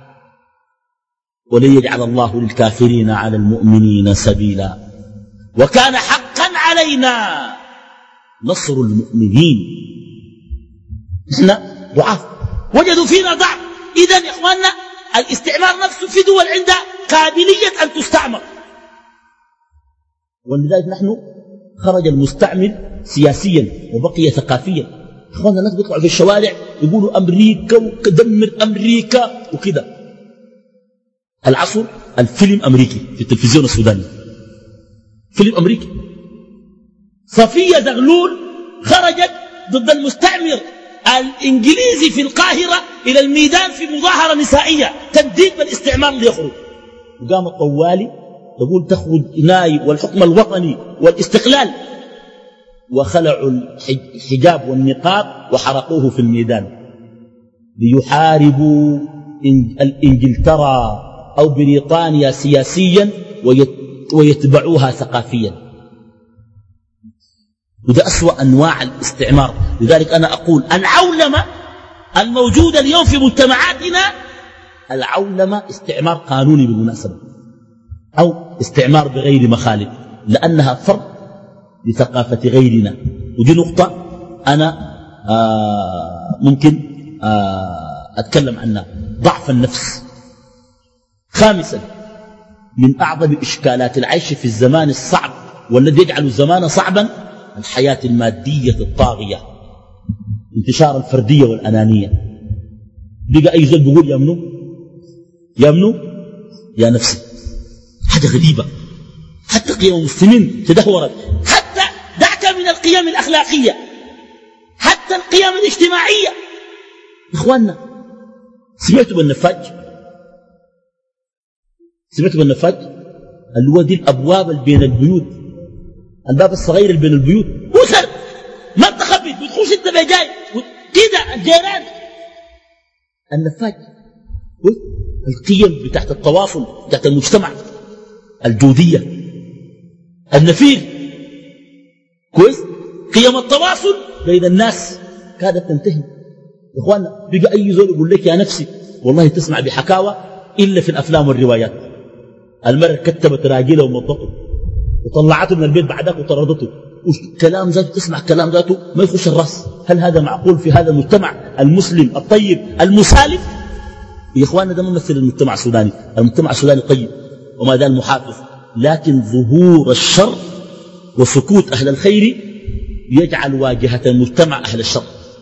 ولن يجعل الله للكافرين على المؤمنين سبيلا وكان حقا علينا نصر المؤمنين. نحن ضعاف، وجدوا فينا ضعف. إذن يا إخواننا الاستعمار نفسه في دول عندها قابلية أن تستعمر، ولذلك نحن خرج المستعمر سياسيا وبقي ثقافيا. إخواننا الناس بيطلعوا في الشوارع يقولوا أمريكا ودمر أمريكا وكذا. العصر الفيلم أمريكي في التلفزيون السوداني، فيلم أمريكي. صفية زغلول خرجت ضد المستعمر الإنجليزي في القاهرة إلى الميدان في مظاهرة نسائية تنديد بالاستعمار ليخرج، وقام الطوالي تقول تخرج ناي والحكم الوطني والاستقلال، وخلعوا الحجاب والنقاب وحرقوه في الميدان ليحاربوا الإنجلترا أو بريطانيا سياسيا ويتبعوها ثقافيا. وده أسوأ أنواع الاستعمار. لذلك أنا أقول العولمة الموجودة اليوم في مجتمعاتنا العولمة استعمار قانوني بالمناسبة، أو استعمار بغير مخالف، لأنها فرض لثقافة غيرنا. ودي نقطة أنا آه ممكن آه أتكلم عنها، ضعف النفس. خامسا، من أعظم إشكالات العيش في الزمان الصعب والذي يجعل الزمان صعبا الحياة المادية الطاغية، انتشار الفردية والأنانية. بقى أي زول بيقول يا منو يا منو يا نفسي. حاجة غريبة. حتى قيم المسلمين تدهورت، حتى دعك من القيم الأخلاقية، حتى القيم الاجتماعية. إخواننا سمعتوا بالنفاج؟ سمعتوا بالنفاج اللي هو دي الأبواب اللي بين البيوت، الباب الصغير اللي بين البيوت، أسر ما تخبي بتخش انت بجاي كده الجيران. النفاج القيم بتاعت التواصل بتاعت المجتمع، الجودية، النفير، كويس، قيم التواصل بين الناس كادت تنتهي. يا اخوانا بقى اي زول يقول لك يا نفسي، والله تسمع بحكاوى الا في الافلام والروايات. المرأة كتبت راجله ومضته وطلعته من البيت بعدك وطردته، كلام ذاته تسمع كلام ذاته ما يخش الراس. هل هذا معقول في هذا المجتمع المسلم الطيب المسالم؟ يا اخواننا ده ممثل المجتمع السوداني. المجتمع السوداني طيب وما زال محافظ، لكن ظهور الشر وسكوت أهل الخير يجعل واجهة المجتمع أهل الشر.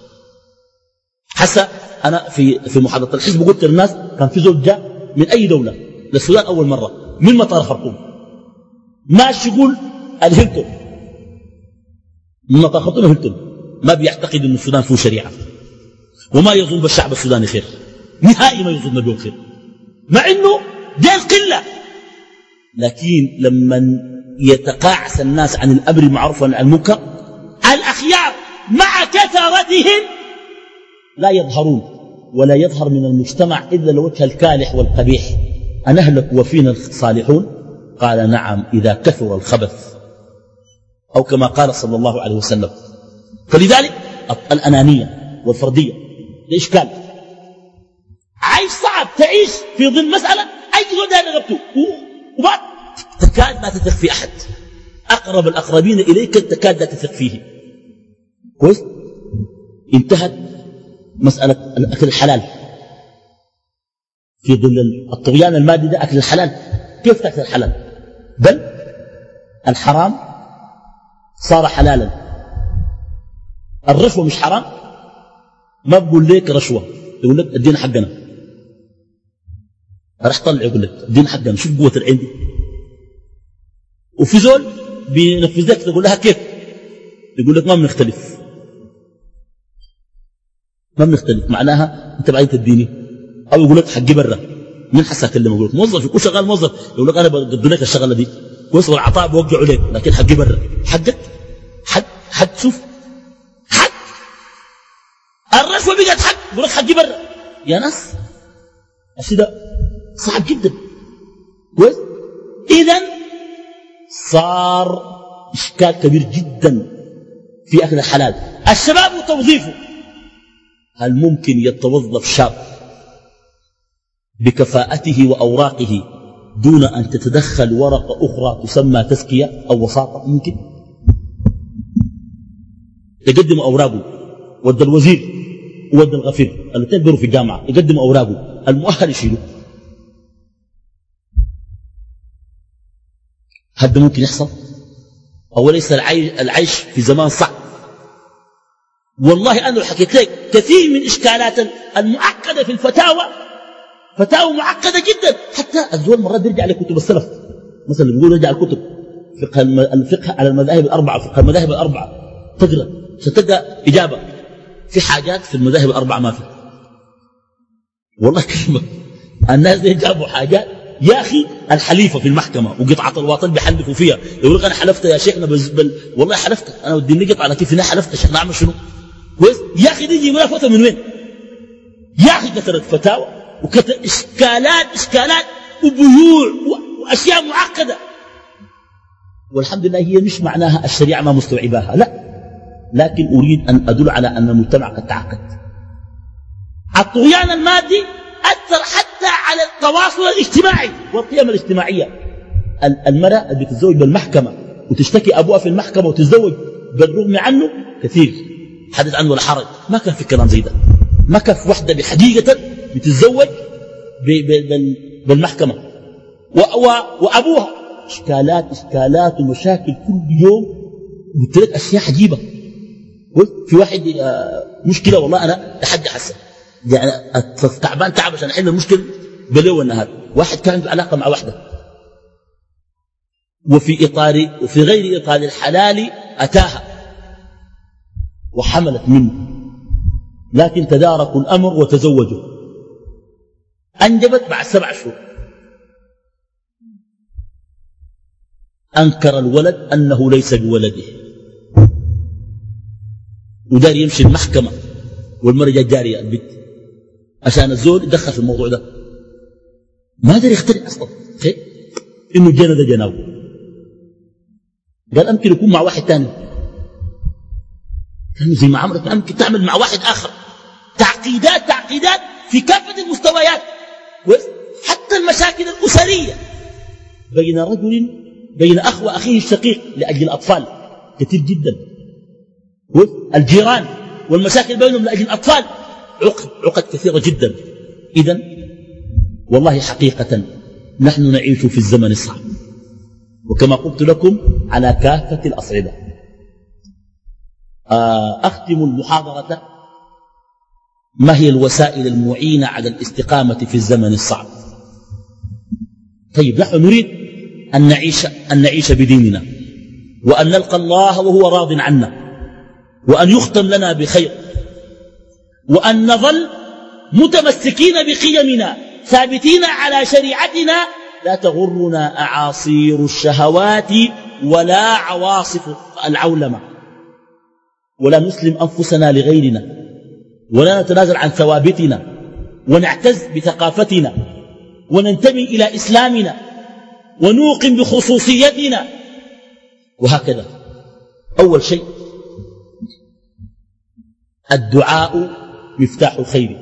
حسا أنا في في محاضرة الحزب قلت للناس كان في زول جاء من أي دولة للسودان أول مرة من مطار خرطوم، ماشي يقول الهلتون من مطار خرطوم الهلتون، ما بيعتقد أن السودان فيه شريعة وما يظن بالشعب السوداني خير، نهائي ما يظن به خير، مع أنه دي القلة. لكن لما يتقاعس الناس عن الأمر المعروف والنهي عن المنكر، الأخيار مع كثرتهم لا يظهرون، ولا يظهر من المجتمع إلا الوجه الكالح والقبيح. أنهلك وفينا الصالحون؟ قال نعم إذا كثر الخبث، أو كما قال صلى الله عليه وسلم. فلذلك الأنانية والفردية الإشكال. عايش صعب تعيش في ظل مسألة أي زول داير رغبته وما تكاد لا تثق في أحد، أقرب الأقربين إليك تكاد لا تثق فيه. كويس؟ انتهت مسألة الأكل الحلال في ظل الطغيان المادي ده. أكل الحلال كيف تأكل الحلال؟ بل الحرام صار حلالا. الرشوة مش حرام، ما بقول لك رشوة، يقول لك ادينا حقنا، راح طلع يقول لك ادينا حقنا، شوف قوة العين دي. وفي زول بينفذ لك تقول لها كيف، يقول لك ما بنختلف، ما بنختلف، معناها انت بعدين تديني. او يقول لك حقي برا، مين حسا اكلمه؟ يقول لك موظف، يكون شغال موظف، يقول لك انا بدي لك الشغله دي كويس، والعطاء بوقع عليك، لكن حقي برا. حقك حد حد شوف حد الرشوه بقت حق، يقول لك حقي برا. يا ناس الشيء ده صعب جدا. كويس. إذن صار إشكال كبير جدا في أكل الحلال. الشباب وتوظيفه، هل ممكن يتوظف شاب بكفاءته وأوراقه دون أن تتدخل ورقة أخرى تسمى تزكية أو وساطة؟ ممكن يقدم أوراقه، ود الوزير وود الغفير الاثنين بيروا في الجامعة يقدم أوراقه، المؤهل يشيله. هذا ممكن يحصل؟ أو ليس العيش في زمان صعب؟ والله أنا حكيت لك كثير من إشكالات المعقدة في الفتاوى، فتاوى معقدة جدا. حتى الزول مرات بيرجع لكتب السلف، مثلا بيقول رجع الكتب فقه الفقه على المذاهب الأربعة، فقه المذاهب الأربعة، تقرأ ستلقى إجابة في حاجات في المذاهب الأربعة ما في. والله كلمة الناس دي جابوا حاجات يا أخي، الحليفة في المحكمة وقطعة الواطن بيحلفوا فيها، يقول لك أنا حلفت يا شيخنا بل والله حلفت أنا وديني قطعة على كيف أنا حلفت يا شيخنا أعمل شنو؟ كويس يا أخي دي يجيب لها فتوى من وين؟ يا أخي كثرت فتاوى وكثرت إشكالات إشكالات وبيوع وأشياء معقدة، والحمد لله هي مش معناها الشريعة ما مستوعباها، لا، لكن أريد أن أدل على أن المجتمع قد تعقد. الطغيان المادي أثر حتى على التواصل الاجتماعي والقيم الاجتماعية. المرأة اللي بتتزوج بالمحكمة وتشتكي أبوها في المحكمة وتتزوج بالرغم عنه كثير، حدث عنه ولا حرج. ما كان في كلام زي ده، ما كان في وحدة بحقيقة بتتزوج بالمحكمة وأبوها إشكالات إشكالات ومشاكل كل يوم، قلت لك أشياء عجيبة. في واحد مشكلة والله أنا لحد حسن يعني تعبان تعب عشان أحل المشكلة بالليل والنهار. واحد كان في علاقة مع واحدة وفي إطار وفي غير إطار الحلال أتاها وحملت منه، لكن تداركوا الأمر وتزوجوا، أنجبت بعد سبع شهور. أنكر الولد أنه ليس بولده ودار يمشي المحكمة والمرأة جارية البنت عشان الزول يدخل في الموضوع ده، ما قدر يخترع أصلا خير إنه جنى ده جناو. قال أمكن يكون مع واحد تاني، كان زي ما عمرك أمكن تعمل مع واحد آخر. تعقيدات تعقيدات في كافة المستويات. حتى المشاكل الأسرية بين رجل بين أخ وأخيه الشقيق لأجل الأطفال كثير جدا. الجيران والمشاكل بينهم لأجل الأطفال عقد عقد كثيرة جدا. إذن والله حقيقة نحن نعيش في الزمن الصعب، وكما قلت لكم على كافة الأصعدة. أختم المحاضرة: ما هي الوسائل المعينة على الاستقامة في الزمن الصعب؟ طيب نحن نريد أن نعيش, أن نعيش بديننا، وأن نلقى الله وهو راض عنا، وأن يختم لنا بخير، وأن نظل متمسكين بقيمنا ثابتين على شريعتنا، لا تغرنا أعاصير الشهوات ولا عواصف العولمة، ولا نسلم أنفسنا لغيرنا، ولا نتنازل عن ثوابتنا، ونعتز بثقافتنا، وننتمي إلى إسلامنا، ونوقن بخصوصيتنا، وهكذا. أول شيء الدعاء مفتاح الخير.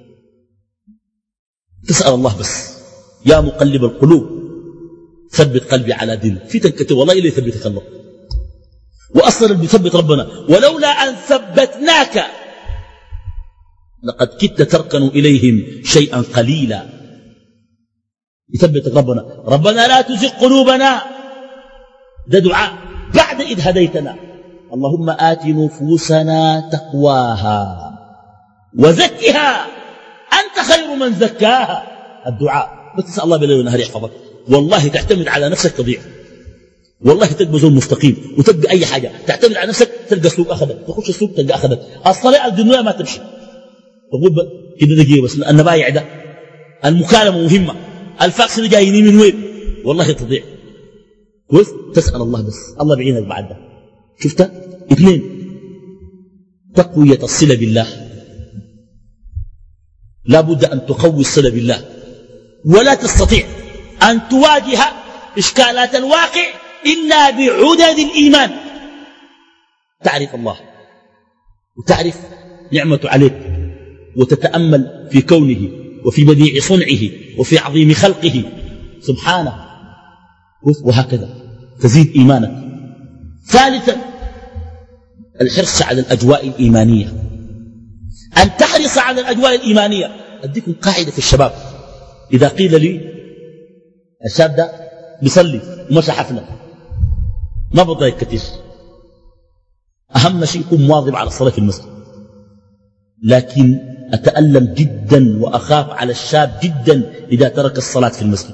تسأل الله بس: يا مقلب القلوب ثبت قلبي على دينك. في تنكتب والله إلا يثبتك الله، وأصلا بيثبت ربنا: ولولا أن ثبتناك لقد كدت تركن إليهم شيئا قليلا. يثبتك ربنا. ربنا لا تزغ قلوبنا، ده دعاء بعد إذ هديتنا. اللهم آت نفوسنا تقواها وزكها أنت خير من زكاها. الدعاء بس تسأل الله بالليل والنهار يحفظك. والله تعتمد على نفسك تضيع، والله تبقى زول مستقيم وتبقى أي حاجة. تعتمد على نفسك تلقى سلوك أخذك، تخش السوق تلقى أخذك. الصلاة الدنيا ما تمشي. تقول كده دقيقة بس النبايع ده، المكالمة مهمة، الفاكس اللي جايني من وين، والله تضيع. كويس تسأل الله بس، الله بعينك بعد ده. شفتها؟ اثنين: تقوية الصلة بالله. لا بد أن تقوي الصلة بالله، ولا تستطيع أن تواجه إشكالات الواقع إلا بعدد الإيمان. تعرف الله وتعرف نعمته عليك وتتأمل في كونه وفي بديع صنعه وفي عظيم خلقه سبحانه، وهكذا تزيد إيمانك. ثالثا الحرص على الأجواء الإيمانية، أن تحرص على الأجواء الإيمانية. أديكم قاعدة في الشباب، إذا قيل لي الشاب ده بيصلي ومشى حفلة ما بضايق كثير، أهم شيء يكون مواظب على الصلاة في المسجد. لكن أتألم جدا وأخاف على الشاب جدا إذا ترك الصلاة في المسجد،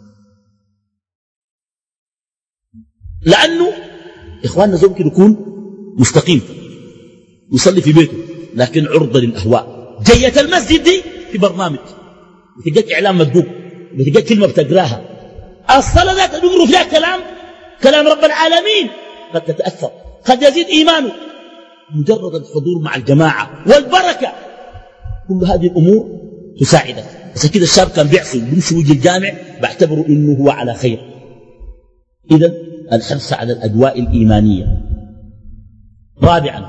لأنه إخواننا زوج ممكن يكون مستقيم يصلي في بيته لكن عرضة للأهواء. جية المسجد دي في برنامج، بتلقاك إعلام مدقوق، بتلقاك كلمة بتقراها، الصلاة ذات بيقروا فيها كلام كلام رب العالمين، قد تتأثر، قد يزيد إيمانه. مجرد الحضور مع الجماعة والبركة، كل هذه الأمور تساعدك. بس كده الشاب كان بيعصي بيمشي وجه الجامع بعتبره إنه هو على خير. إذن الحرص على الأجواء الإيمانية. رابعا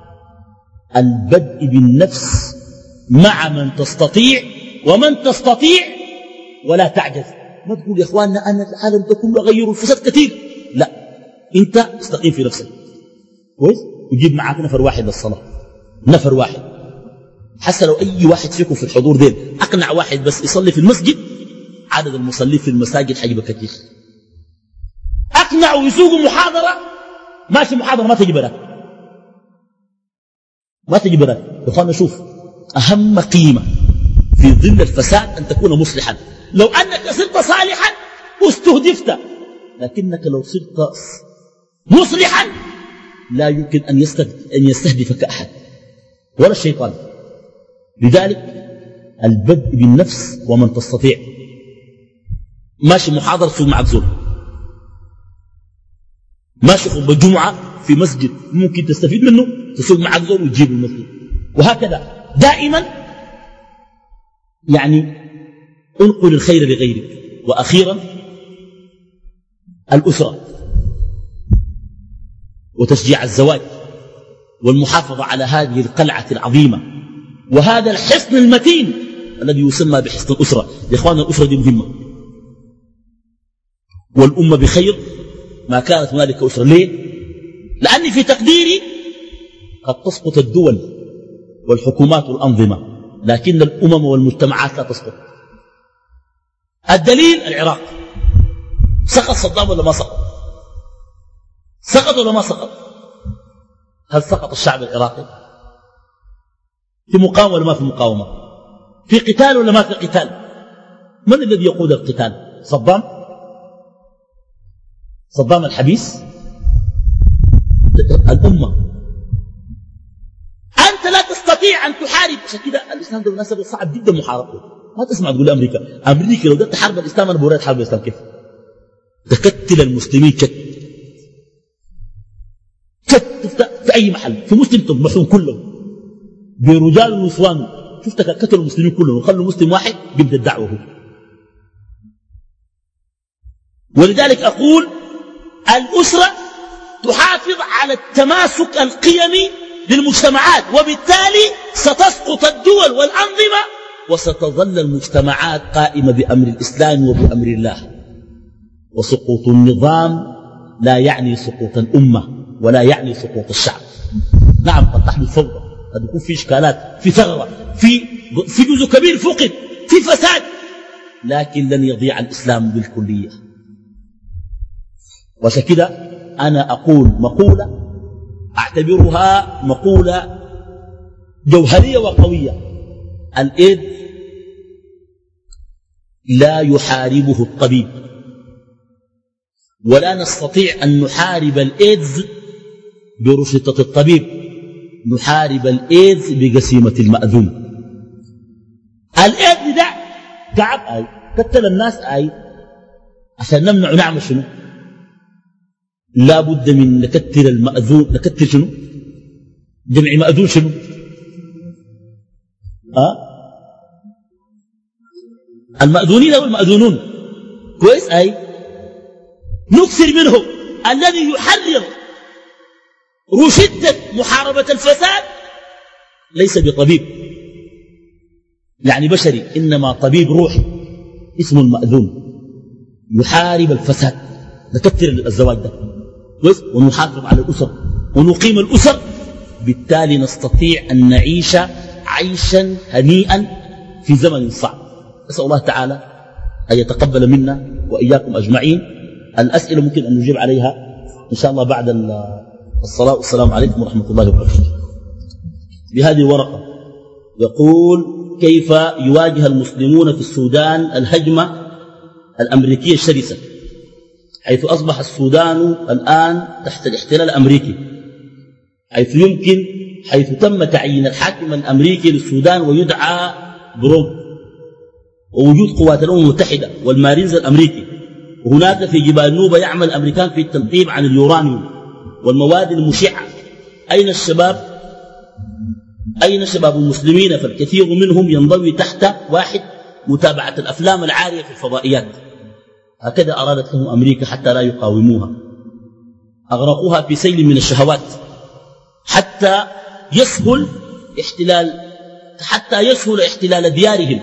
البدء بالنفس مع من تستطيع ومن تستطيع ولا تعجز. ما تقول يا إخواننا أنا العالم ده كله غير الفساد كثير، لا، أنت استقيم في نفسك كويس وجيب معك نفر واحد للصلاة، نفر واحد. حتى لو أي واحد فيكم في الحضور دين أقنع واحد بس يصلي في المسجد، عدد المصلين في المساجد حيبقى كثير. أقنعوا يسوقوا محاضرة، ماشي محاضرة ما تجي بلاك، ما تجي بلاك. يا أخوانا شوف، أهم قيمة في ظل الفساد أن تكون مصلحا. لو أنك صرت صالحا استهدفت، لكنك لو صرت مصلحا لا يمكن أن يستهدفك أحد ولا الشيطان. لذلك البدء بالنفس ومن تستطيع. ماشي محاضرة تسوق معك زول، ماشي خطبة جمعة في مسجد ممكن تستفيد منه، تسوق معك زول وتجيب المسجد، وهكذا دائما. يعني انقل الخير لغيرك. وأخيرا الأسرة وتشجيع الزواج والمحافظة على هذه القلعة العظيمة وهذا الحصن المتين الذي يسمى بحصن الأسرة. يا إخوان الأسرة دي مهمة، والأمة بخير ما كانت هنالك أسرة. ليه؟ لأني في تقديري قد تسقط الدول والحكومات والأنظمة، لكن الأمم والمجتمعات لا تسقط. الدليل العراق، سقط صدام ولا ما سقط؟ سقط ولا ما سقط؟ هل سقط الشعب العراقي؟ في مقاومة ولا ما في مقاومة؟ في قتال ولا ما في قتال؟ من الذي يقود القتال؟ صدام؟ صدام الحبيس؟ الأمة. أنت لا تستطيع أن تحارب. عشان كده الإسلام ده مناسبة صعب جدا محاربته. ما تسمع تقول أمريكا أمريكا لو ده تحارب الإسلام أنا بوريت حرب الإسلام كيف تكتل المسلمين كت كت في أي محل في مسلم تضبحون كلهم برجال ونسوان. شفت كتلوا المسلمين كلهم وخلوا مسلم واحد يبدأ الدعوة هو. ولذلك أقول الأسرة تحافظ على التماسك القيمي للمجتمعات، وبالتالي ستسقط الدول والأنظمة وستظل المجتمعات قائمة بأمر الإسلام وبأمر الله. وسقوط النظام لا يعني سقوط الأمة ولا يعني سقوط الشعب. نعم قد تحدث فوضى، قد يكون في إشكالات، في ثغرة، في في جزء كبير فقد، في فساد، لكن لن يضيع الإسلام بالكلية. وعشان كده أنا أقول مقولة أعتبرها مقولة جوهرية وقوية: الإيد لا يحاربه الطبيب، ولا نستطيع أن نحارب الإيدز برشدة الطبيب، نحارب الإيدز بقسيمة المأذون. الإيدز ده تعب آي قتل الناس آي عشان نمنع نعمل شنو؟ لا بد من نكتل المأذون. نكتل شنو؟ جمع مأذون شنو؟ أه؟ المأذونين أو المأذونون؟ كويس أي نكثر منه. الذي يحرر روشدة محاربة الفساد ليس بطبيب يعني بشري، إنما طبيب روحي اسمه المأذون يحارب الفساد. نكثر الزواج ده كويس ونحافظ على الأسر ونقيم الأسر، بالتالي نستطيع أن نعيش عيشا هنيئا في زمن صعب. أسأل الله تعالى أن يتقبل منا وإياكم أجمعين. الأسئلة ممكن أن نجيب عليها إن شاء الله بعد الصلاة. والسلام عليكم ورحمة الله وبركاته. بهذه الورقة يقول: كيف يواجه المسلمون في السودان الهجمة الأمريكية الشرسة، حيث أصبح السودان الآن تحت الاحتلال الأمريكي، حيث يمكن حيث تم تعيين الحاكم الأمريكي للسودان ويدعى بروم، ووجود قوات الأمم المتحدة والمارينز الأمريكي، وهناك في جبال نوبة يعمل الأمريكان في التنقيب عن اليورانيوم والمواد المشعة. أين الشباب؟ أين شباب المسلمين؟ فالكثير منهم ينضوي تحت واحد: متابعة الأفلام العارية في الفضائيات. هكذا أرادت لهم أمريكا حتى لا يقاوموها، أغرقوها في سيل من الشهوات حتى يسهل احتلال حتى يسهل احتلال ديارهم.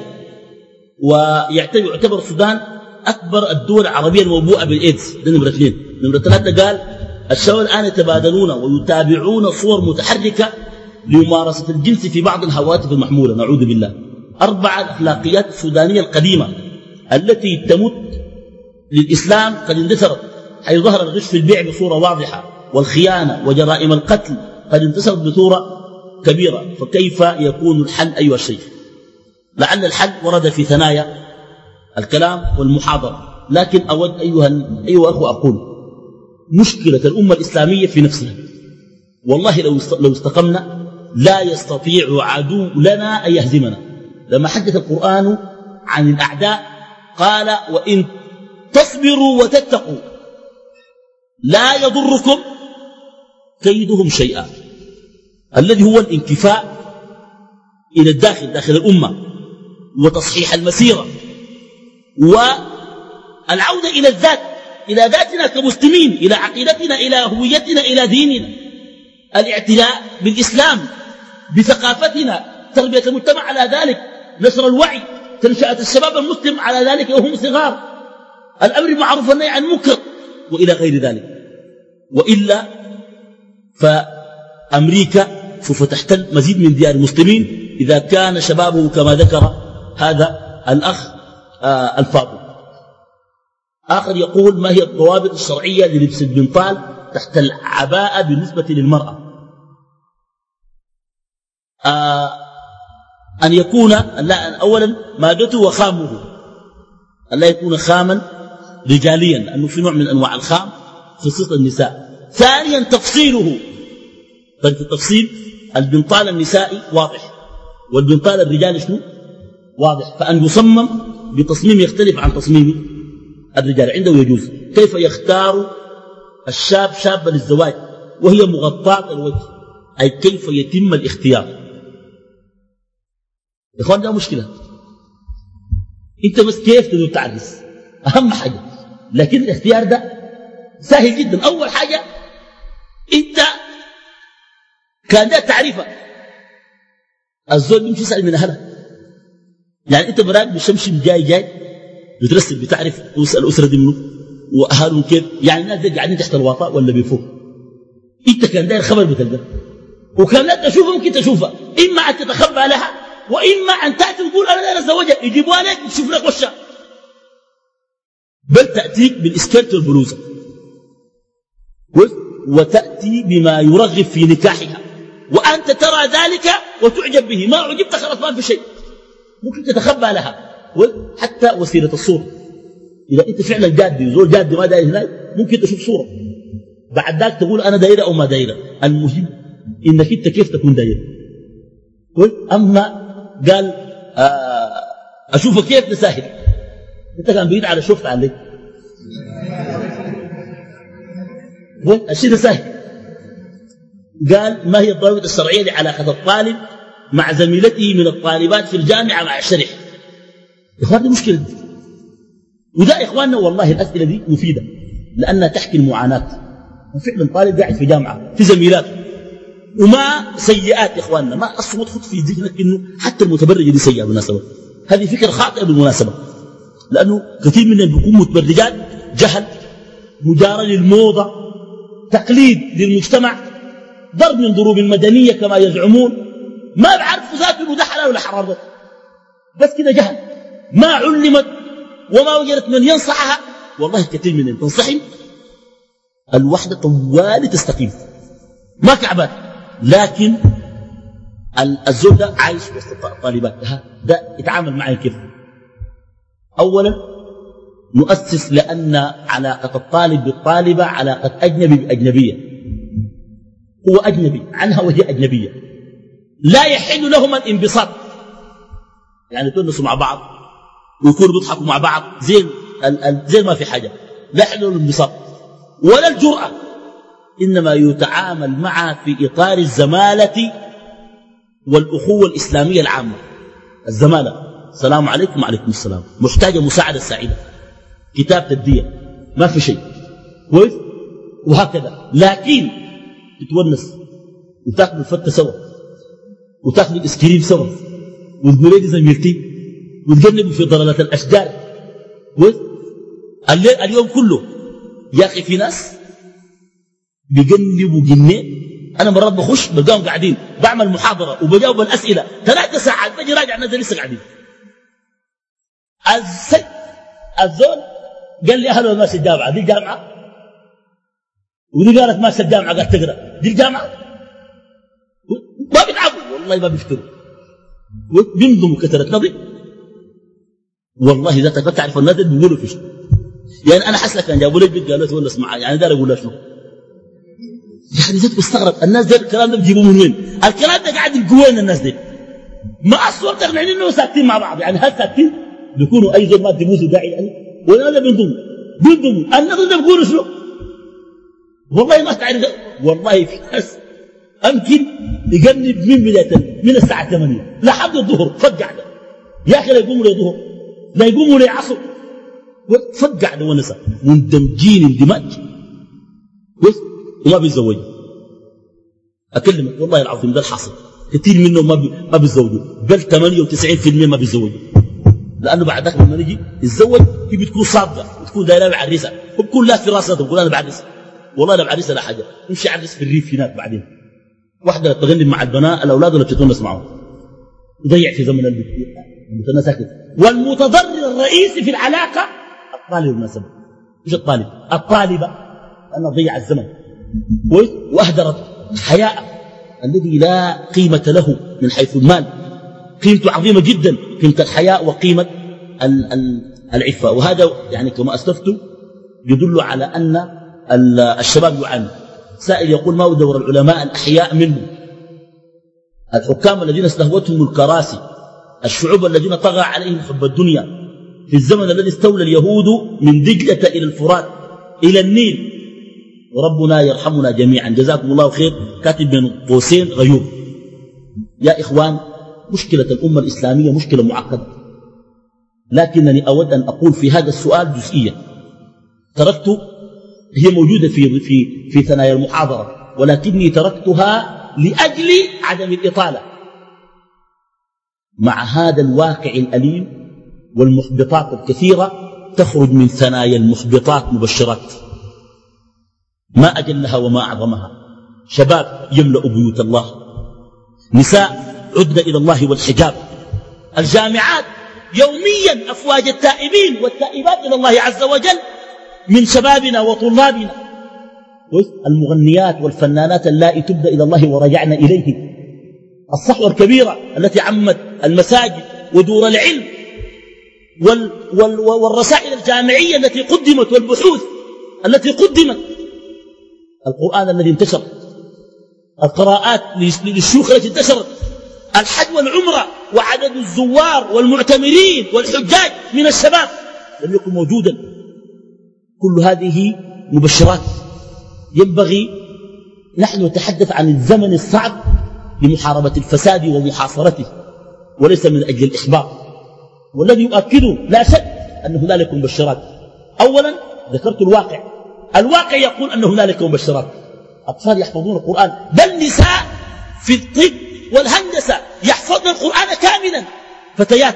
ويعتبر السودان أكبر الدول العربية الموبوءة بالإيدز. ده نمرة اثنين. نمرة ثلاثة قال: الشباب الآن يتبادلون ويتابعون صور متحركة لممارسة الجنس في بعض الهواتف المحمولة، نعوذ بالله. أربعة: الأخلاقيات السودانية القديمة التي تمت للإسلام قد اندثرت، حيث ظهر الغش في البيع بصورة واضحة، والخيانة وجرائم القتل قد انتشرت بصورة كبيرة. فكيف يكون الحل أيها الشيخ؟ لعل الحل ورد في ثنايا الكلام والمحاضرة، لكن أود أيها أيها أخوة أقول: مشكلة الأمة الإسلامية في نفسها. والله لو استقمنا لا يستطيع عدو لنا أن يهزمنا. لما حدث القرآن عن الأعداء قال: وإن تصبروا وتتقوا لا يضركم كيدهم شيئا، الذي هو الانكفاء إلى الداخل داخل الأمة وتصحيح المسيرة والعودة إلى الذات، إلى ذاتنا كمسلمين، إلى عقيدتنا، إلى هويتنا، إلى ديننا، الاعتلاء بالإسلام بثقافتنا، تربية المجتمع على ذلك، نشر الوعي، تنشئة الشباب المسلم على ذلك وهم صغار، الأمر بالمعروف والنهي عن المنكر وإلى غير ذلك. وإلا فأمريكا سوف تحتل مزيد من ديار المسلمين إذا كان شبابه كما ذكر هذا الأخ آه الفاضل. آخر يقول: ما هي الضوابط الشرعية للبس البنطال تحت العباءة بالنسبة للمرأة؟ آه أن يكون أولا مادته وخامه، أن لا يكون خاما رجاليا، لأنه في نوع من أنواع الخام خصيصة النساء. ثانيا تفصيله، طيب التفصيل البنطال النسائي واضح والبنطال الرجالي شنو واضح، فأن يصمم بتصميم يختلف عن تصميم الرجال عنده يجوز. كيف يختار الشاب شابة للزواج وهي مغطاة الوجه؟ أي كيف يتم الاختيار؟ يا إخوان ده مشكلة. انت بس كيف تقدر تعرس أهم حاجة، لكن الاختيار ده سهل جدا. أول حاجة انت كان ده تعريفك، الزول بيمشي يسأل من أهلها، يعني انت براك بشمشم جاي جاي بترسل بتعرف الأسرة دي منه وأهلهم كيف، يعني الناس دي قاعدين تحت الواطاء ولا بيفوق. انت كان داير خبر بتلقى، وكان لا تشوفها ممكن تشوفها، إما أن تتخبى لها وإما أن تأتي وتقول أنا داير أتزوجها، يجيبوها لك تشوف لك وشها، بل تأتيك بالإسكرت والبلوزة وتأتي بما يرغب في نكاحها، وأنت ترى ذلك وتعجب به، ما عجبت خلاص ما في شيء، ممكن تتخبى لها. حتى وسيلة الصورة، إذا أنت فعلا جادي زول جادي ما داير هناك ممكن تشوف صورة، بعد ذلك تقول أنا دايرة أو ما دايرة، المهم إنك أنت كيف تكون دايرة. أما قال آه أشوفك كيف نساهل، أنت كان بيد على شفت عليك الشيء ده سهل. قال: ما هي الضوابط الشرعية لعلاقة الطالب مع زميلته من الطالبات في الجامعة مع الشرح؟ يا اخوان دي مشكلة، وده يا إخواننا والله الأسئلة دي مفيدة لأنها تحكي المعاناة. وفعلا طالب قاعد في جامعة في زميلاته وما سيئات يا إخواننا، ما أصلا تخط في ذهنك إنه حتى المتبرجة دي سيئة بالمناسبة. هذه فكرة خاطئة بالمناسبة، لأنه كثير منهم بيكون متبرجات جهل، مجارة للموضة، تقليد للمجتمع، ضرب من ضروب المدنية كما يزعمون، ما بعرفوا ذاته ده حلال ولا حرام، بس كده جهل، ما علمت وما وجدت من ينصحها. والله كثير منهم تنصحهم الوحدة طوال تستقيم ما كعبات، لكن الزول ده عايش وسط الطالبات ده يتعامل معي كيف؟ أولا نؤسس لأن علاقة الطالب بالطالبة علاقة أجنبي بأجنبية، هو أجنبي عنها وهي أجنبية، لا يحل لهما الانبساط، يعني تونسوا مع بعض ويكونوا بيضحكوا مع بعض زي زي ما في حاجة، لا يحل لهم الانبساط ولا الجرأة، إنما يتعامل معها في إطار الزمالة والأخوة الإسلامية العامة. الزمالة السلام عليكم وعليكم السلام، محتاجة مساعدة سعيدة، كتاب تدية، ما في شيء كويس وهكذا. لكن تتونس وتاكل الفتة سوا وتاكل الاسكريم سوا وتقول لي زميلتي وتجنبوا في ضلالة الأشجار كويس. اليوم كله يا أخي في ناس بيجنبوا جنيه، أنا مرات بخش بلقاهم قاعدين بعمل محاضرة وبجاوب الأسئلة ثلاثة ساعات بجي راجع الناس لسه قاعدين. السي الزول قال لي أهلا ماشي الجامعة دي الجامعة، ودي قالت ماشي الجامعة قالت تقرأ دي الجامعة، ما بيتعبوا والله ما بيفتروا بينضموا كثرة نظر. والله إذا تقدر تعرف الناس بيقولوا فيش، يعني أنا حسنا كان جابوا لي بيت قالوا تقول اسمع يعني دار أقول له شنو، يعني ذات بستغرب الناس دي الكلام ده بيجيبوه من وين؟ الكلام ده قاعد يلقوين الناس دي ما أصلا تقنعني إنه ساكتين مع بعض، يعني هل ساكتين بيكونوا أي زول ما تبوسوا داعي يعني ولا هذا بينضموا بينضموا الناس ده بيقولوا شنو؟ والله ما تعرف، والله في ناس أمكن يقلب من بداية من الساعة ثمانية لحد الظهر فقع ده يا أخي لا يقوموا لي ظهر لا يقوموا لي عصر فقع ده ونسى مندمجين اندماج بس وما بيتزوجوا. أكلمك والله العظيم ده الحاصل، كثير منهم ما ما بيتزوجوا، بل ثمانية وتسعين بالمئة ما بيتزوجوا، لأنه بعد ذاك لما نجي يتزوج هي بتكون صادقة وتكون دايرة بعريسة وبكون لا في راسها تقول أنا بعرس، والله لا بعرسها لا حاجة، يمشي عرس في الريف هناك بعدين واحدة تغني مع البناء الأولاد ولا بتتونس معهم يضيع في زمن المتنى ساكت. والمتضرر الرئيسي في العلاقة الطالب بالمناسبة، مش الطالب الطالبة، أنا ضيع الزمن وأهدرت حياء الذي لا قيمة له من حيث المال، قيمته عظيمة جدا، قيمة الحياء وقيمة العفة. وهذا يعني كما أسلفت يدل على أن الشباب يعاني. سائل يقول ما هو دور العلماء الأحياء منهم؟ الحكام الذين استهوتهم الكراسي، الشعوب الذين طغى عليهم حب الدنيا، في الزمن الذي استولى اليهود من دجلة إلى الفرات إلى النيل، وربنا يرحمنا جميعا جزاكم الله خير. كاتب بين قوسين غيور. يا إخوان مشكلة الأمة الإسلامية مشكلة معقدة، لكنني أود أن أقول في هذا السؤال جزئية تركت هي موجودة في, في, في ثنايا المحاضرة، ولكني تركتها لأجل عدم الإطالة مع هذا الواقع الأليم والمحبطات الكثيرة تخرج من ثنايا المحبطات مبشرات ما أجلها وما أعظمها. شباب يملأ بيوت الله، نساء عدن إلى الله والحجاب، الجامعات يوميا أفواج التائبين والتائبات إلى الله عز وجل من شبابنا وطلابنا، المغنيات والفنانات اللائي تبدأ إلى الله ورجعنا إليه، الصحوة الكبيرة التي عمت المساجد ودور العلم وال وال والرسائل الجامعية التي قدمت والبحوث التي قدمت، القرآن الذي انتشر، القراءات للشيوخ التي انتشرت، الحج والعمرة وعدد الزوار والمعتمرين والحجاج من الشباب لم يكن موجودا. كل هذه مبشرات. ينبغي نحن نتحدث عن الزمن الصعب لمحاربة الفساد ومحاصرته وليس من أجل الإحباط. والذي يؤكده لا شك أن هنالك مبشرات. أولا ذكرت الواقع، الواقع يقول أن هنالك مبشرات. أطفال يحفظون القرآن، بل نساء في الطب والهندسة يحفظن القرآن كاملا، فتيات.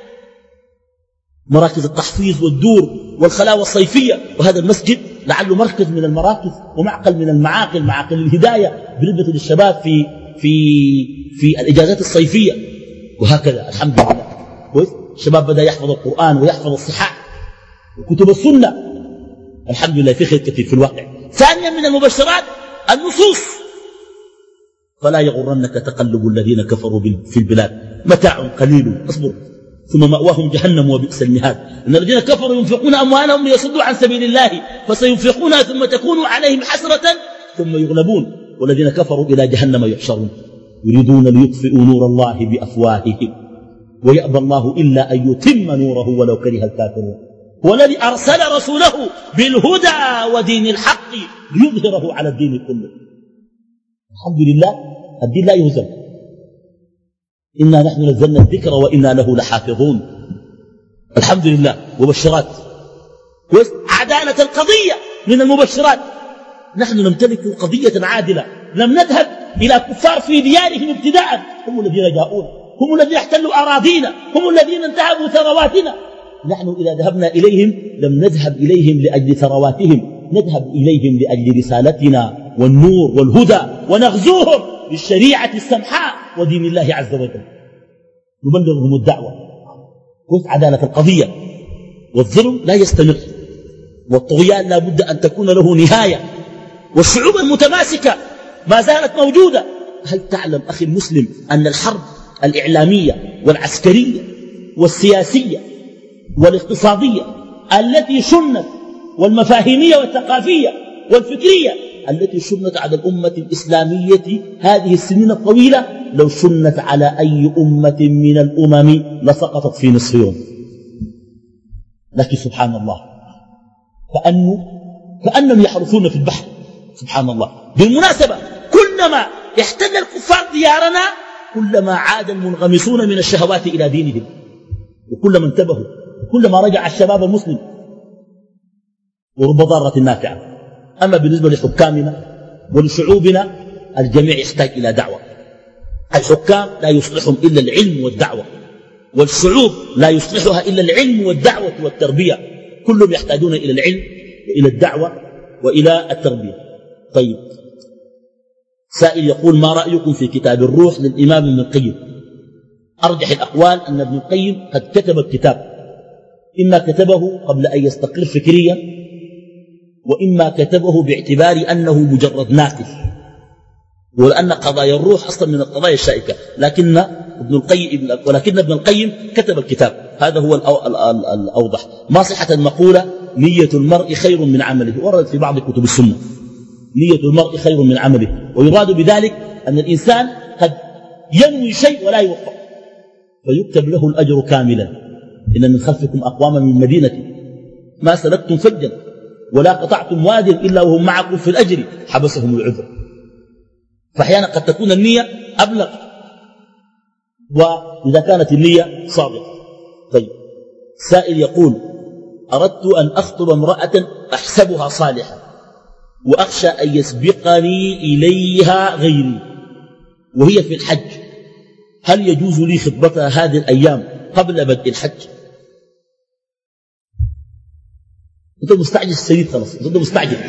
مراكز التحفيظ والدور والخلاوة الصيفية، وهذا المسجد لعله مركز من المراكز ومعقل من المعاقل، معاقل الهداية بالنسبة للشباب في في في الإجازات الصيفية. وهكذا الحمد لله الشباب بدأ يحفظ القرآن ويحفظ الصحاح وكتب السنة، الحمد لله في خير كثير في الواقع. ثانيا من المبشرات النصوص، فلا يغرنك تقلب الذين كفروا في البلاد، متاع قليل اصبر ثم مأواهم جهنم وبئس المهاد. إن الذين كفروا ينفقون أموالهم ليصدوا عن سبيل الله فسينفقونها ثم تكون عليهم حسرة ثم يغلبون والذين كفروا إلى جهنم يحشرون يريدون ليطفئوا نور الله بأفواههم ويأبى الله إلا أن يتم نوره ولو كره الكافرون والذي أرسل رسوله بالهدى ودين الحق ليظهره على الدين كله. الحمد لله الدين لا يهزم، إنا نحن نزلنا الذكر وإنا له لحافظون. الحمد لله. مبشرات عدالة القضية من المبشرات، نحن نمتلك قضية عادلة، لم نذهب إلى كفار في ديارهم ابتداء، هم الذين جاءون، هم الذين احتلوا أراضينا، هم الذين انتهبوا ثرواتنا. نحن إذا ذهبنا إليهم لم نذهب إليهم لأجل ثرواتهم، نذهب إليهم لأجل رسالتنا والنور والهدى، ونغزوهم بالشريعة السمحاء ودين الله عز وجل، نبلغهم الدعوة. قلت عدالة القضية، والظلم لا يستمر، والطغيان لا بد أن تكون له نهاية، والشعوب المتماسكة ما زالت موجودة. هل تعلم أخي المسلم أن الحرب الإعلامية والعسكرية والسياسية والاقتصادية التي شنت، والمفاهيمية والثقافية والفكرية التي شنت على الأمة الإسلامية هذه السنين الطويلة، لو شنت على أي أمة من الأمم لسقطت في نصف يوم. لكن سبحان الله كأنه كأنهم يحرثون في البحر. سبحان الله. بالمناسبة كلما احتل الكفار ديارنا كلما عاد المنغمسون من الشهوات إلى دينهم، وكلما انتبهوا، كلما رجع الشباب المسلم، ورب ضارة نافعة. أما بالنسبة لحكامنا ولشعوبنا الجميع يحتاج إلى دعوة. الحكام لا يصلحهم إلا العلم والدعوة، والشعوب لا يصلحها إلا العلم والدعوة والتربية، كلهم يحتاجون إلى العلم وإلى الدعوة وإلى التربية. طيب، سائل يقول: ما رأيكم في كتاب الروح للإمام ابن القيم؟ أرجح الأقوال أن ابن القيم قد كتب الكتاب، إما كتبه قبل أن يستقر فكريا، وإما كتبه باعتبار أنه مجرد ناقل، ولأن قضايا الروح أصلا من القضايا الشائكة، لكن ابن القيم ولكن ابن القيم كتب الكتاب. هذا هو الأوضح. ما صحة المقولة نية المرء خير من عمله؟ وردت في بعض كتب السنة نية المرء خير من عمله، ويراد بذلك أن الإنسان قد ينوي شيء ولا يوفق فيكتب له الأجر كاملا. إن من خلفكم أقواما من مدينة ما سلكتم فجا ولا قطعتم واد إلا وهم معكم في الأجر حبسهم العذر. فأحيانا قد تكون النية أبلغ، وإذا كانت النية صادقة. طيب، سائل يقول: أردت أن أخطب امرأة أحسبها صالحة وأخشى أن يسبقني إليها غيري وهي في الحج، هل يجوز لي خطبتها هذه الأيام قبل بدء الحج؟ أنت مستعجل السيد، خلاص أنت مستعجل.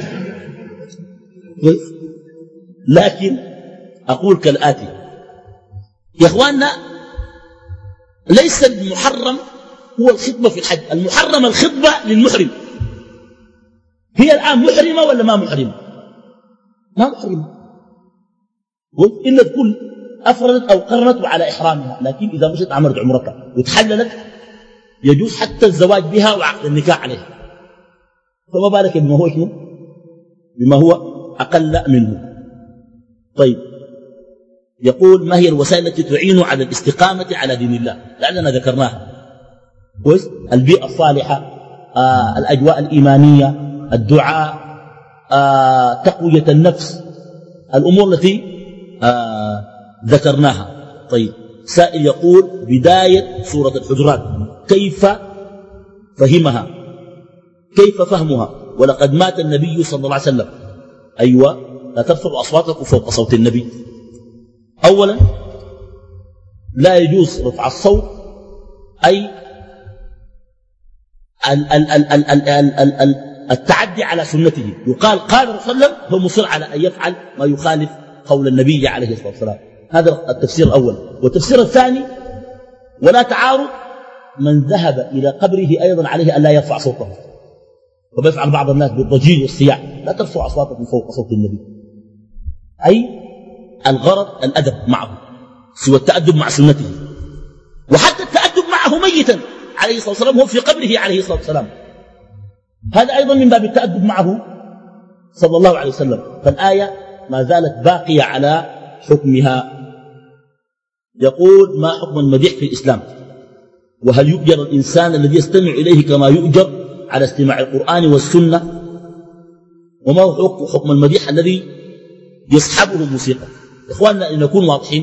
لكن أقول كالآتي: يا أخواننا، ليس المحرم هو الخطبة في الحج، المحرم الخطبة للمحرم. هي الآن محرمة ولا ما محرمة؟ ما محرمة، إلا تكون أفردت أو قرنت على إحرامها، لكن إذا مشت عملت عمرتها وتحللت يجوز حتى الزواج بها وعقد النكاح عليها، فما بالك بما هو شنو؟ بما هو أقل منه. طيب، يقول: ما هي الوسائل التي تعين على الاستقامة على دين الله؟ لعلنا ذكرناها كويس. البيئة الصالحة، آه، الأجواء الإيمانية، الدعاء، آه، تقوية النفس، الأمور التي آه، ذكرناها. طيب، سائل يقول: بداية سورة الحجرات كيف فهمها. كيف فهمها؟ ولقد مات النبي صلى الله عليه وسلم. أيوة، لا ترفعوا أصواتكم فوق صوت النبي. أولا لا يجوز رفع الصوت، أي التعدي على سنته. يقال قال الرسول صلى الله عليه وسلم، هو مصر على أن يفعل ما يخالف قول النبي عليه الصلاة والسلام. هذا التفسير الأول. والتفسير الثاني: ولا تعارض من ذهب إلى قبره أيضا عليه أن لا يرفع صوته، وبيفعل بعض الناس بالضجيج والصياح. لا ترفع أصواتكم فوق صوت النبي، أي الغرض الأدب معه سوى التأدب مع سنته. وحتى التأدب معه ميتا عليه الصلاة والسلام، هو في قبره عليه الصلاة والسلام، هذا أيضا من باب التأدب معه صلى الله عليه وسلم. فالآية ما زالت باقية على حكمها. يقول: ما حكم المديح في الإسلام؟ وهل يؤجر الإنسان الذي يستمع إليه كما يؤجر على استماع القرآن والسنة؟ وما هو حكم المديح الذي يصحبه الموسيقى؟ إخواننا لنكون واضحين،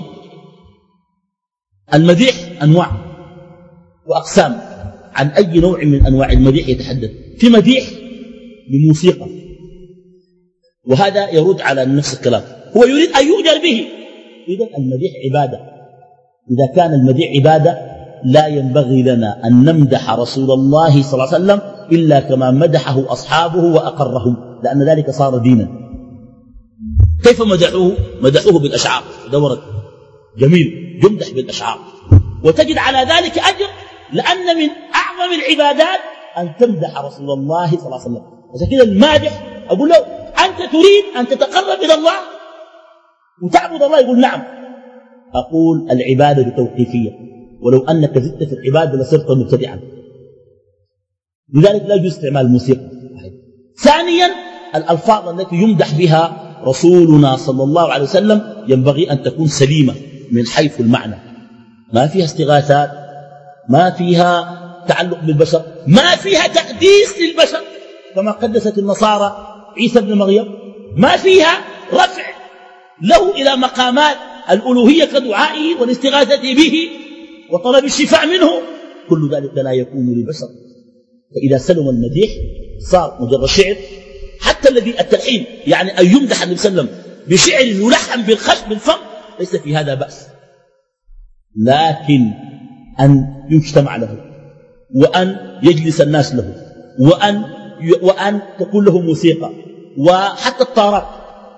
المديح أنواع وأقسام. عن أي نوع من أنواع المديح يتحدث؟ في مديح بموسيقى، وهذا يرد على نفس الكلام، هو يريد أن يؤجر به. إذن المديح عبادة. إذا كان المديح عبادة لا ينبغي لنا أن نمدح رسول الله صلى الله عليه وسلم إلا كما مدحه أصحابه وأقرهم، لأن ذلك صار دينا. كيف مدحوه؟ مدحوه بالأشعار، ده ورد جميل، يمدح بالأشعار، وتجد على ذلك أجر، لأن من أعظم العبادات أن تمدح رسول الله صلى الله عليه وسلم. عشان كده المادح أقول له: أنت تريد أن تتقرب إلى الله وتعبد الله؟ يقول: نعم. أقول: العبادة توقيفية، ولو أنك زدت في العبادة لصرت مبتدعا. لذلك لا يجوز استعمال الموسيقى. ثانيا، الألفاظ التي يمدح بها رسولنا صلى الله عليه وسلم ينبغي أن تكون سليمة من حيث المعنى، ما فيها استغاثات، ما فيها تعلق بالبشر، ما فيها تقديس للبشر كما قدست النصارى عيسى بن مريم، ما فيها رفع له إلى مقامات الألوهية كدعائه والاستغاثة به وطلب الشفاء منه. كل ذلك لا يكون للبشر. فإذا سلم المديح صار مجرد شعر. حتى الذي التلحين، يعني أن يمدح النبي صلى الله عليه وسلم بشعر يلحن بالخشب بالفم، ليس في هذا بأس، لكن أن يجتمع له، وأن يجلس الناس له، وأن, وأن تكون له موسيقى، وحتى الطارات.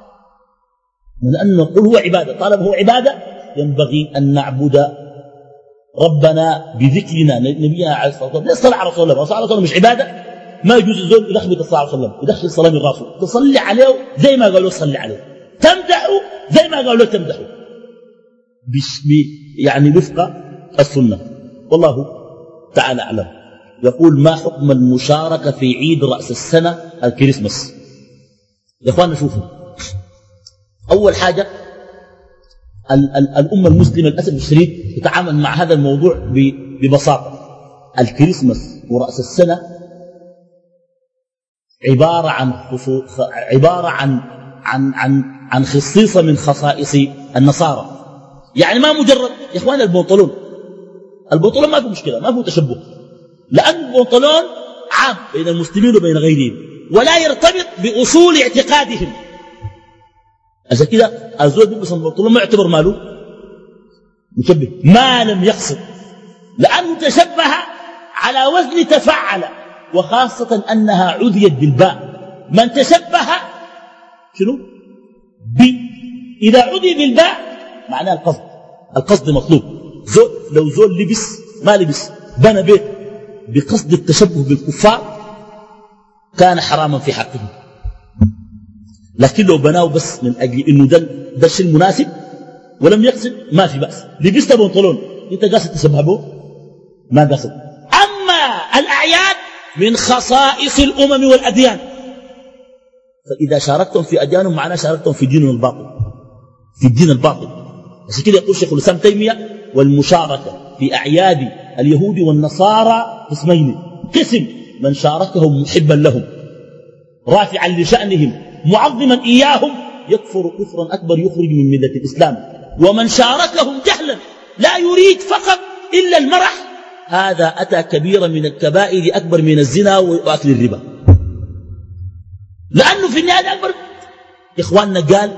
لأن نقول هو عبادة، طالما هو عبادة ينبغي أن نعبد ربنا بذكرنا نبينا عليه الصلاة والسلام. ليس صلى على رسول الله، رسول الله مش عبادة. ما يجوز الزول يلخبط الصلاة عليه وسلم، يدخل الصلاة من راسه، تصلي عليه زي ما قالوا صلي عليه، تمدحه زي ما قالوا تمدحه، يعني وفق السنة. والله تعالى أعلم. يقول: ما حكم المشاركة في عيد رأس السنة الكريسماس؟ يا إخواننا شوفوا، أول حاجة ال ال الأمة المسلمة للأسف الشديد تتعامل مع هذا الموضوع ببساطة. الكريسماس ورأس السنة عبارة عن عبارة عن عن عن عن خصيصة من خصائص النصارى. يعني ما مجرد يا إخوان البنطلون، البنطلون ما في مشكلة، ما في تشبه، لأن البنطلون عام بين المسلمين وبين غيرهم، ولا يرتبط بأصول اعتقادهم. عشان كده الزول بيلبس البنطلون ما يعتبر ماله مشبه، ما لم يقصد، لأنه تشبه على وزن تفعل، وخاصة أنها عذيت بالباء. من تشبه شنو ب إذا عذي بالباء معناه القصد، القصد مطلوب. زول لو زول لبس ما لبس بنى بيت بقصد التشبه بالكفار كان حراما في حقه، لكن لو بناه بس من أجل إنه ده ده الشيء المناسب ولم يقصد ما في بأس. لبست بنطلون أنت قاصد تشبه به؟ ما قاصد. أما الأعياد من خصائص الأمم والأديان، فإذا شاركتم في أديانهم معناه شاركتم في دين الباطل، في الدين الباطل. عشان كده يقول شيخ الإسلام تيمية: والمشاركة في أعياد اليهود والنصارى قسمين، قسم من شاركهم محبا لهم رافعا لشأنهم معظما إياهم يكفر كفرا أكبر يخرج من ملة الإسلام، ومن شاركهم جهلا لا يريد فقط إلا المرح هذا أتى كبيرا من الكبائر أكبر من الزنا وأكل الربا، لأنه في النهاية أكبر. إخواننا قال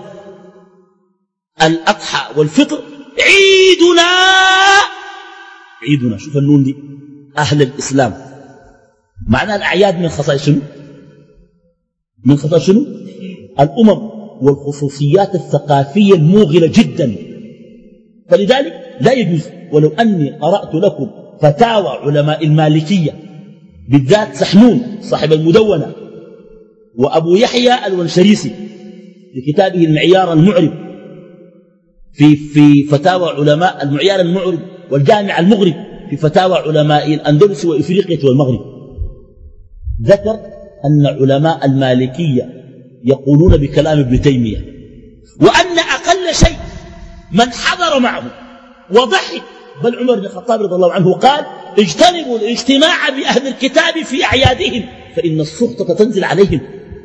الأضحى والفطر عيدنا، عيدنا. شوف النون دي، أهل الإسلام معنى الأعياد من خصائص شنو؟ من خصائص شنو؟ الأمم والخصوصيات الثقافية الموغلة جدا. فلذلك لا يجوز. ولو أني قرأت لكم فتاوى علماء المالكية بالذات سحنون صاحب المدونة وأبو يحيى الونشريسي في كتابه المعيار المعرب في في فتاوى علماء المعيار المعرب والجامع المغرب في فتاوى علماء الأندلس وإفريقيا والمغرب، ذكر أن علماء المالكية يقولون بكلام ابن تيمية، وأن أقل شيء من حضر معه وضحك، بل عمر بن الخطاب رضي الله عنه قال اجتنبوا الاجتماع بأهل الكتاب في أعيادهم فإن السخطة تنزل عليهم،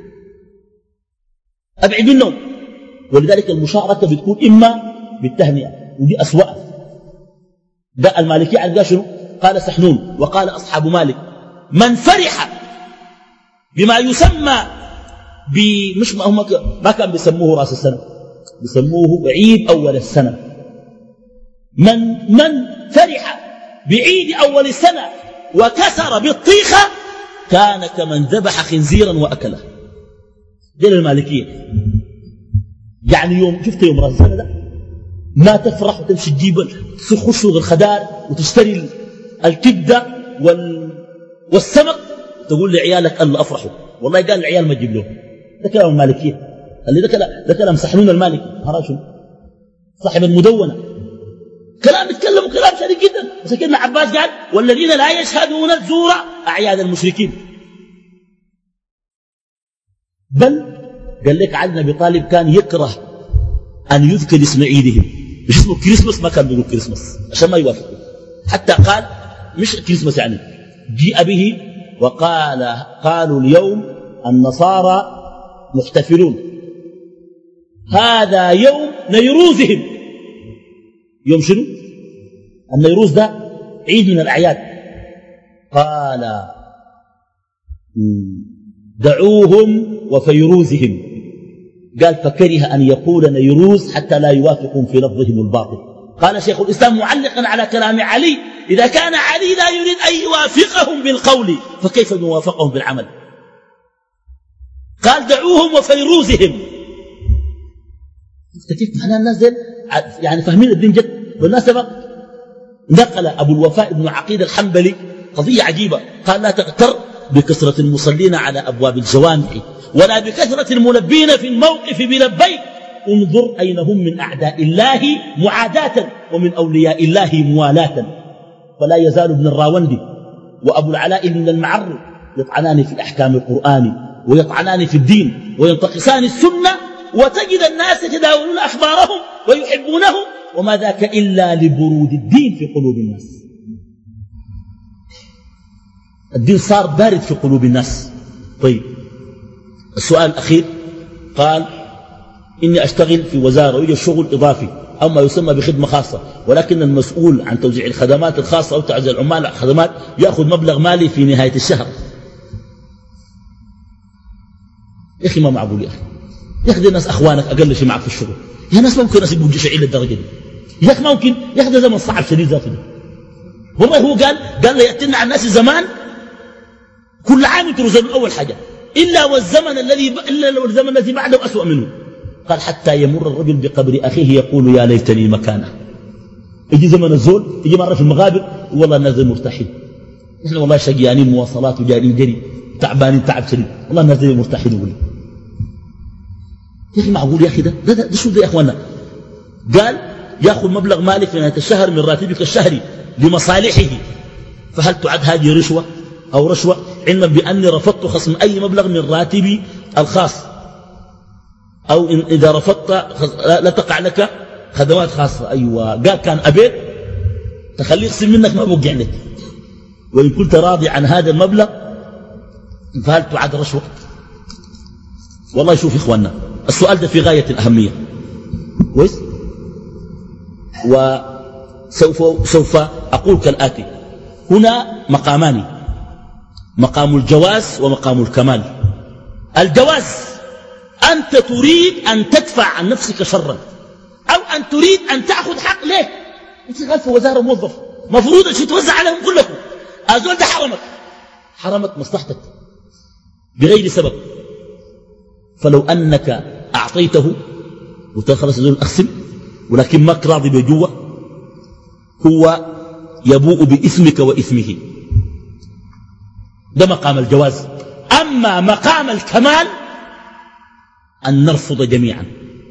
أبعد منهم. ولذلك المشاركة بتكون إما بالتهنئة، ودي أسوأ. ده المالكية قال شنو؟ قال سحنون وقال أصحاب مالك من فرح بما يسمى بمش ما, هم ما كان بيسموه رأس السنة، بيسموه عيد أول السنة. من من فرح بعيد أول السنة وكسر بالطيخة كان كمن ذبح خنزيرا وأكله. دين المالكية يعني يوم شفت يوم رأس السنة ده ما تفرح وتمشي تجيب تخش الخدار وتشتري الكبدة وال... والسمك تقول لعيالك الله أفرحوا. والله قال العيال ما تجيب لهم. ده كلام المالكية، اللي ده كلام ده كلام سحنون المالكي هراشون صاحب المدونة، كلام يتكلموا كلام شديد جدا. بس كده عباس قال والذين لا يشهدون الزور أعياد المشركين. بل قال لك علي بن أبي طالب كان يكره أن يذكر اسم عيدهم، مش اسمه كريسماس، ما كان بيقول كريسماس عشان ما يوافقوا. حتى قال مش كريسماس يعني جيء به وقال قالوا اليوم النصارى محتفلون هذا يوم نيروزهم. يوم شنو؟ النيروز ده عيد من الأعياد. قال دعوهم وفيروزهم. قال فكره أن يقول نيروز حتى لا يوافقهم في لفظهم الباطل. قال شيخ الإسلام معلقا على كلام علي إذا كان علي لا يريد أن يوافقهم بالقول فكيف نوافقهم بالعمل؟ قال دعوهم وفيروزهم. كيف معنى الناس دل يعني فاهمين الدين جد. بالمناسبة نقل أبو الوفاء بن عقيل الحنبلي قضية عجيبة، قال لا تغتر بكثرة المصلين على أبواب الجوامع ولا بكثرة الملبين في الموقف بلبيك، انظر أين هم من أعداء الله معاداة ومن أولياء الله موالاة. فلا يزال ابن الراوندي وأبو العلاء بن المعر يطعنان في أحكام القرآن ويطعنان في الدين وينتقصان السنة، وتجد الناس يتداولون أخبارهم ويحبونه، وما ذاك إلا لبرود الدين في قلوب الناس. الدين صار بارد في قلوب الناس. طيب السؤال الأخير، قال إني أشتغل في وزارة ويوجد شغل إضافي أو ما يسمى بخدمة خاصة، ولكن المسؤول عن توزيع الخدمات الخاصة أو توزيع العمال الخدمات يأخذ مبلغ مالي في نهاية الشهر. يا أخي ما معقول يا أخي. يا أخي الناس أخوانك أقل شيء معك في الشغل، يا ناس ممكن ناس يبقوا جشعين للدرجة دي. يا أخي ممكن يا أخي ده زمن صعب شديد ذاته ده. والله هو قال قال يأتينا على الناس زمان كل عام يترزلون أول حاجة إلا والزمن الذي إلا والزمن الذي بعده أسوأ منه. قال حتى يمر الرجل بقبر أخيه يقول يا ليتني مكانه. يجي زمن الزول يجي مرة في المغابر والله الناس مرتاحين، نحن والله شقيانين مواصلات وجارين جري تعبانين تعب شديد، والله الناس مرتاحين. يقول يا أخي معقول يا أخي ده ده, ده, ده شو ده يا أخوانا؟ قال يأخذ مبلغ مالي في نهاية الشهر من راتبك الشهري لمصالحه، فهل تعد هذه رشوة أو رشوة؟ علما بأني رفضت خصم أي مبلغ من راتبي الخاص، أو إن إذا رفضت لا تقع لك خدمات خاصة. أيوة قال كان أبيت تخليه يخصم منك ما بوقع لك، وإن كنت راضي عن هذا المبلغ فهل تعد رشوة؟ والله شوف إخواننا السؤال ده في غاية الأهمية كويس، وسوف سوف أقول كالآتي. هنا مقامان، مقام الجواز ومقام الكمال. الجواز أنت تريد أن تدفع عن نفسك شرا أو أن تريد أن تأخذ حق ليه. أنت قال في وزارة موظف مفروض أن توزع عليهم كلكم، أزول ده حرمك، حرمك مصلحتك بغير سبب. فلو أنك أعطيته وتخلص أزول أقسم ولكن ما راضي بجوه، هو يبوء بإثمك وإثمه. ده مقام الجواز. أما مقام الكمال أن نرفض جميعا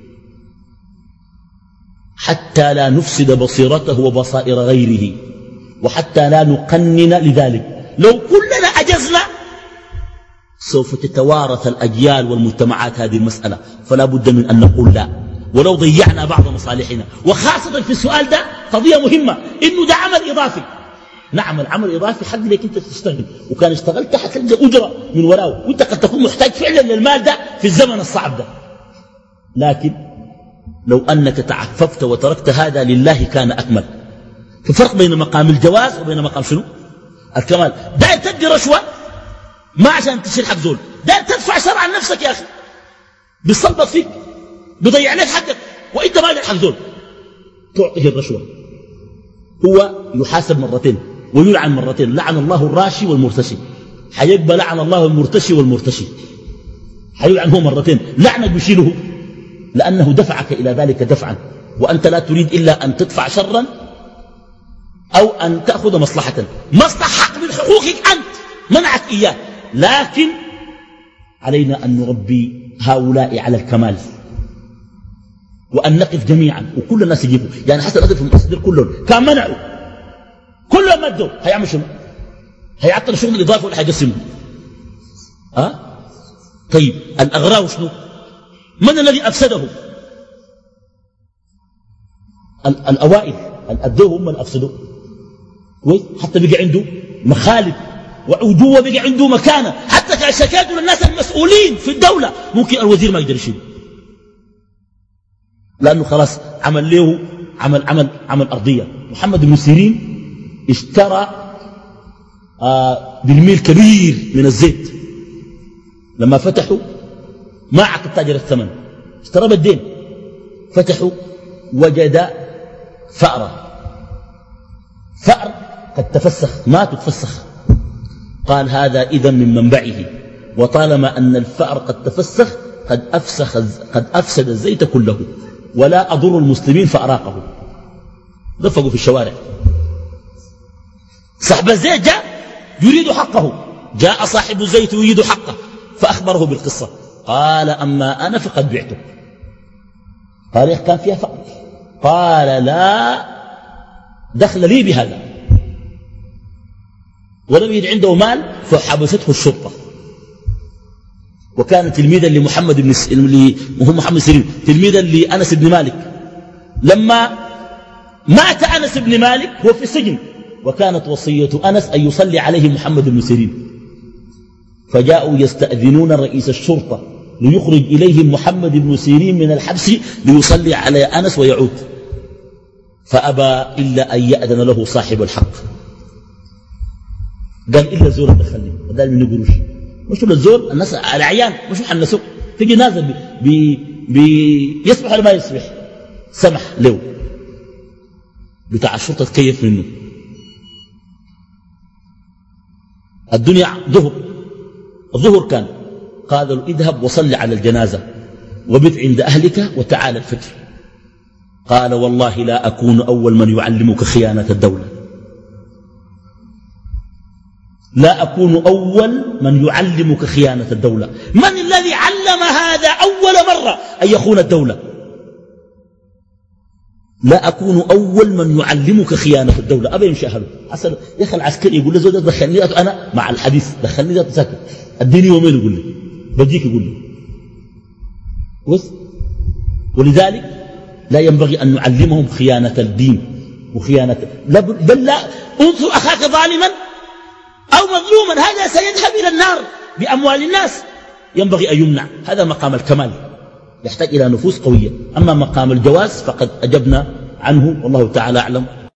حتى لا نفسد بصيرته وبصائر غيره، وحتى لا نقنن لذلك. لو كلنا أجزنا سوف تتوارث الأجيال والمجتمعات هذه المسألة، فلا بد من أن نقول لا، ولو ضيعنا بعض مصالحنا. وخاصة في السؤال ده قضية مهمة، إنه ده عمل إضافي. نعم العمل إضافي حق لك أنت تشتغل، وكان اشتغلت حتلقى أجرة من وراه، وأنت قد تكون محتاج فعلا للمال ده في الزمن الصعب ده. لكن لو أنك تعففت وتركت هذا لله كان أكمل. في فرق بين مقام الجواز وبين مقام شنو؟ الكمال. ده تدي رشوة ما عشان تشيل حق زول، ده تدفع شر عن نفسك يا أخي، بيصلبط فيك، بيضيع لك حقك، وإنت ما لك حق زول تعطيه الرشوة. هو يحاسب مرتين ويلعن مرتين. لعن الله الراشي والمرتشي، حيبقى لعن الله المرتشي والمرتشي، حيلعن هو مرتين. لعنك بيشيله لأنه دفعك إلى ذلك دفعا، وأنت لا تريد إلا أن تدفع شرا أو أن تأخذ مصلحة. مصلحة حق من حقوقك أنت منعك إياه، لكن علينا أن نربي هؤلاء على الكمال وأن نقف جميعا وكل الناس يجيبوا. يعني حتى الأصل في المصدر كلهم كان منعوا، كلهم مدوا، هيعمل شنو؟ هيعطل شغل الإضافة ولا هيقسموا؟ أه؟ طيب الأغراء شنو؟ من الذي أفسده؟ الأوائل الأدوه هم اللي أفسدوا. حتى بقى عنده مخالب وعجوة، بقى عنده مكانة، حتى كان شكاته للناس المسؤولين في الدولة ممكن الوزير ما يقدر يشيل، لأنه خلاص عمل له عمل عمل عمل أرضية. محمد بن سيرين اشترى آه برميل كبير من الزيت، لما فتحوا ما عقد تاجر الثمن، اشترى بالدين، فتحوا وجد فأرة، فأر قد تفسخ، ما تتفسخ. قال هذا إذا من منبعه، وطالما أن الفأر قد تفسخ قد أفسخ قد أفسد الزيت كله، ولا أضر المسلمين فأراقه. دفقوا في الشوارع. صاحب الزيت جاء يريد حقه، جاء صاحب الزيت يريد حقه، فأخبره بالقصة. قال أما أنا فقد بعته. قال إيه كان فيها فقر؟ قال لا دخل لي بهذا، ولم يجد عنده مال فحبسته الشرطة. وكان تلميذا لمحمد بن س... وهو محمد سيرين تلميذا لأنس بن مالك. لما مات أنس بن مالك هو في السجن، وكانت وصية أنس أن يصلي عليه محمد بن سيرين، فجاءوا يستأذنون رئيس الشرطة ليخرج إليهم محمد بن سيرين من الحبس ليصلي على أنس ويعود، فأبى إلا أن يأذن له صاحب الحق. قال إلا الزول دخلني بدل من قروش، مش الزول الناس العيان مش حنسوق، تجي نازل بي بي بي يسمح ولا ما يسمح؟ سمح له. بتاع الشرطة تكيف منه. الدنيا ظهر، الظهر كان قال له اذهب وصل على الجنازة وبت عند أهلك وتعال الفجر. قال والله لا أكون أول من يعلمك خيانة الدولة، لا أكون أول من يعلمك خيانة الدولة. من الذي علم هذا أول مرة أن يخون الدولة؟ لا أكون أول من يعلمك خيانة الدولة. أبا يمشي أهله أصلا يا أخي العسكري يقول له زود دخلني أنا مع الحديث، دخلني ذات ساكت، اديني يومين يقول لي بديك يقول لي بس. ولذلك لا ينبغي أن نعلمهم خيانة الدين وخيانة، بل لا، انصر أخاك ظالما أو مظلوما، هذا سيذهب إلى النار بأموال الناس، ينبغي أن يمنع. هذا مقام الكمال يحتاج إلى نفوس قوية. أما مقام الجواز فقد أجبنا عنه، والله تعالى أعلم.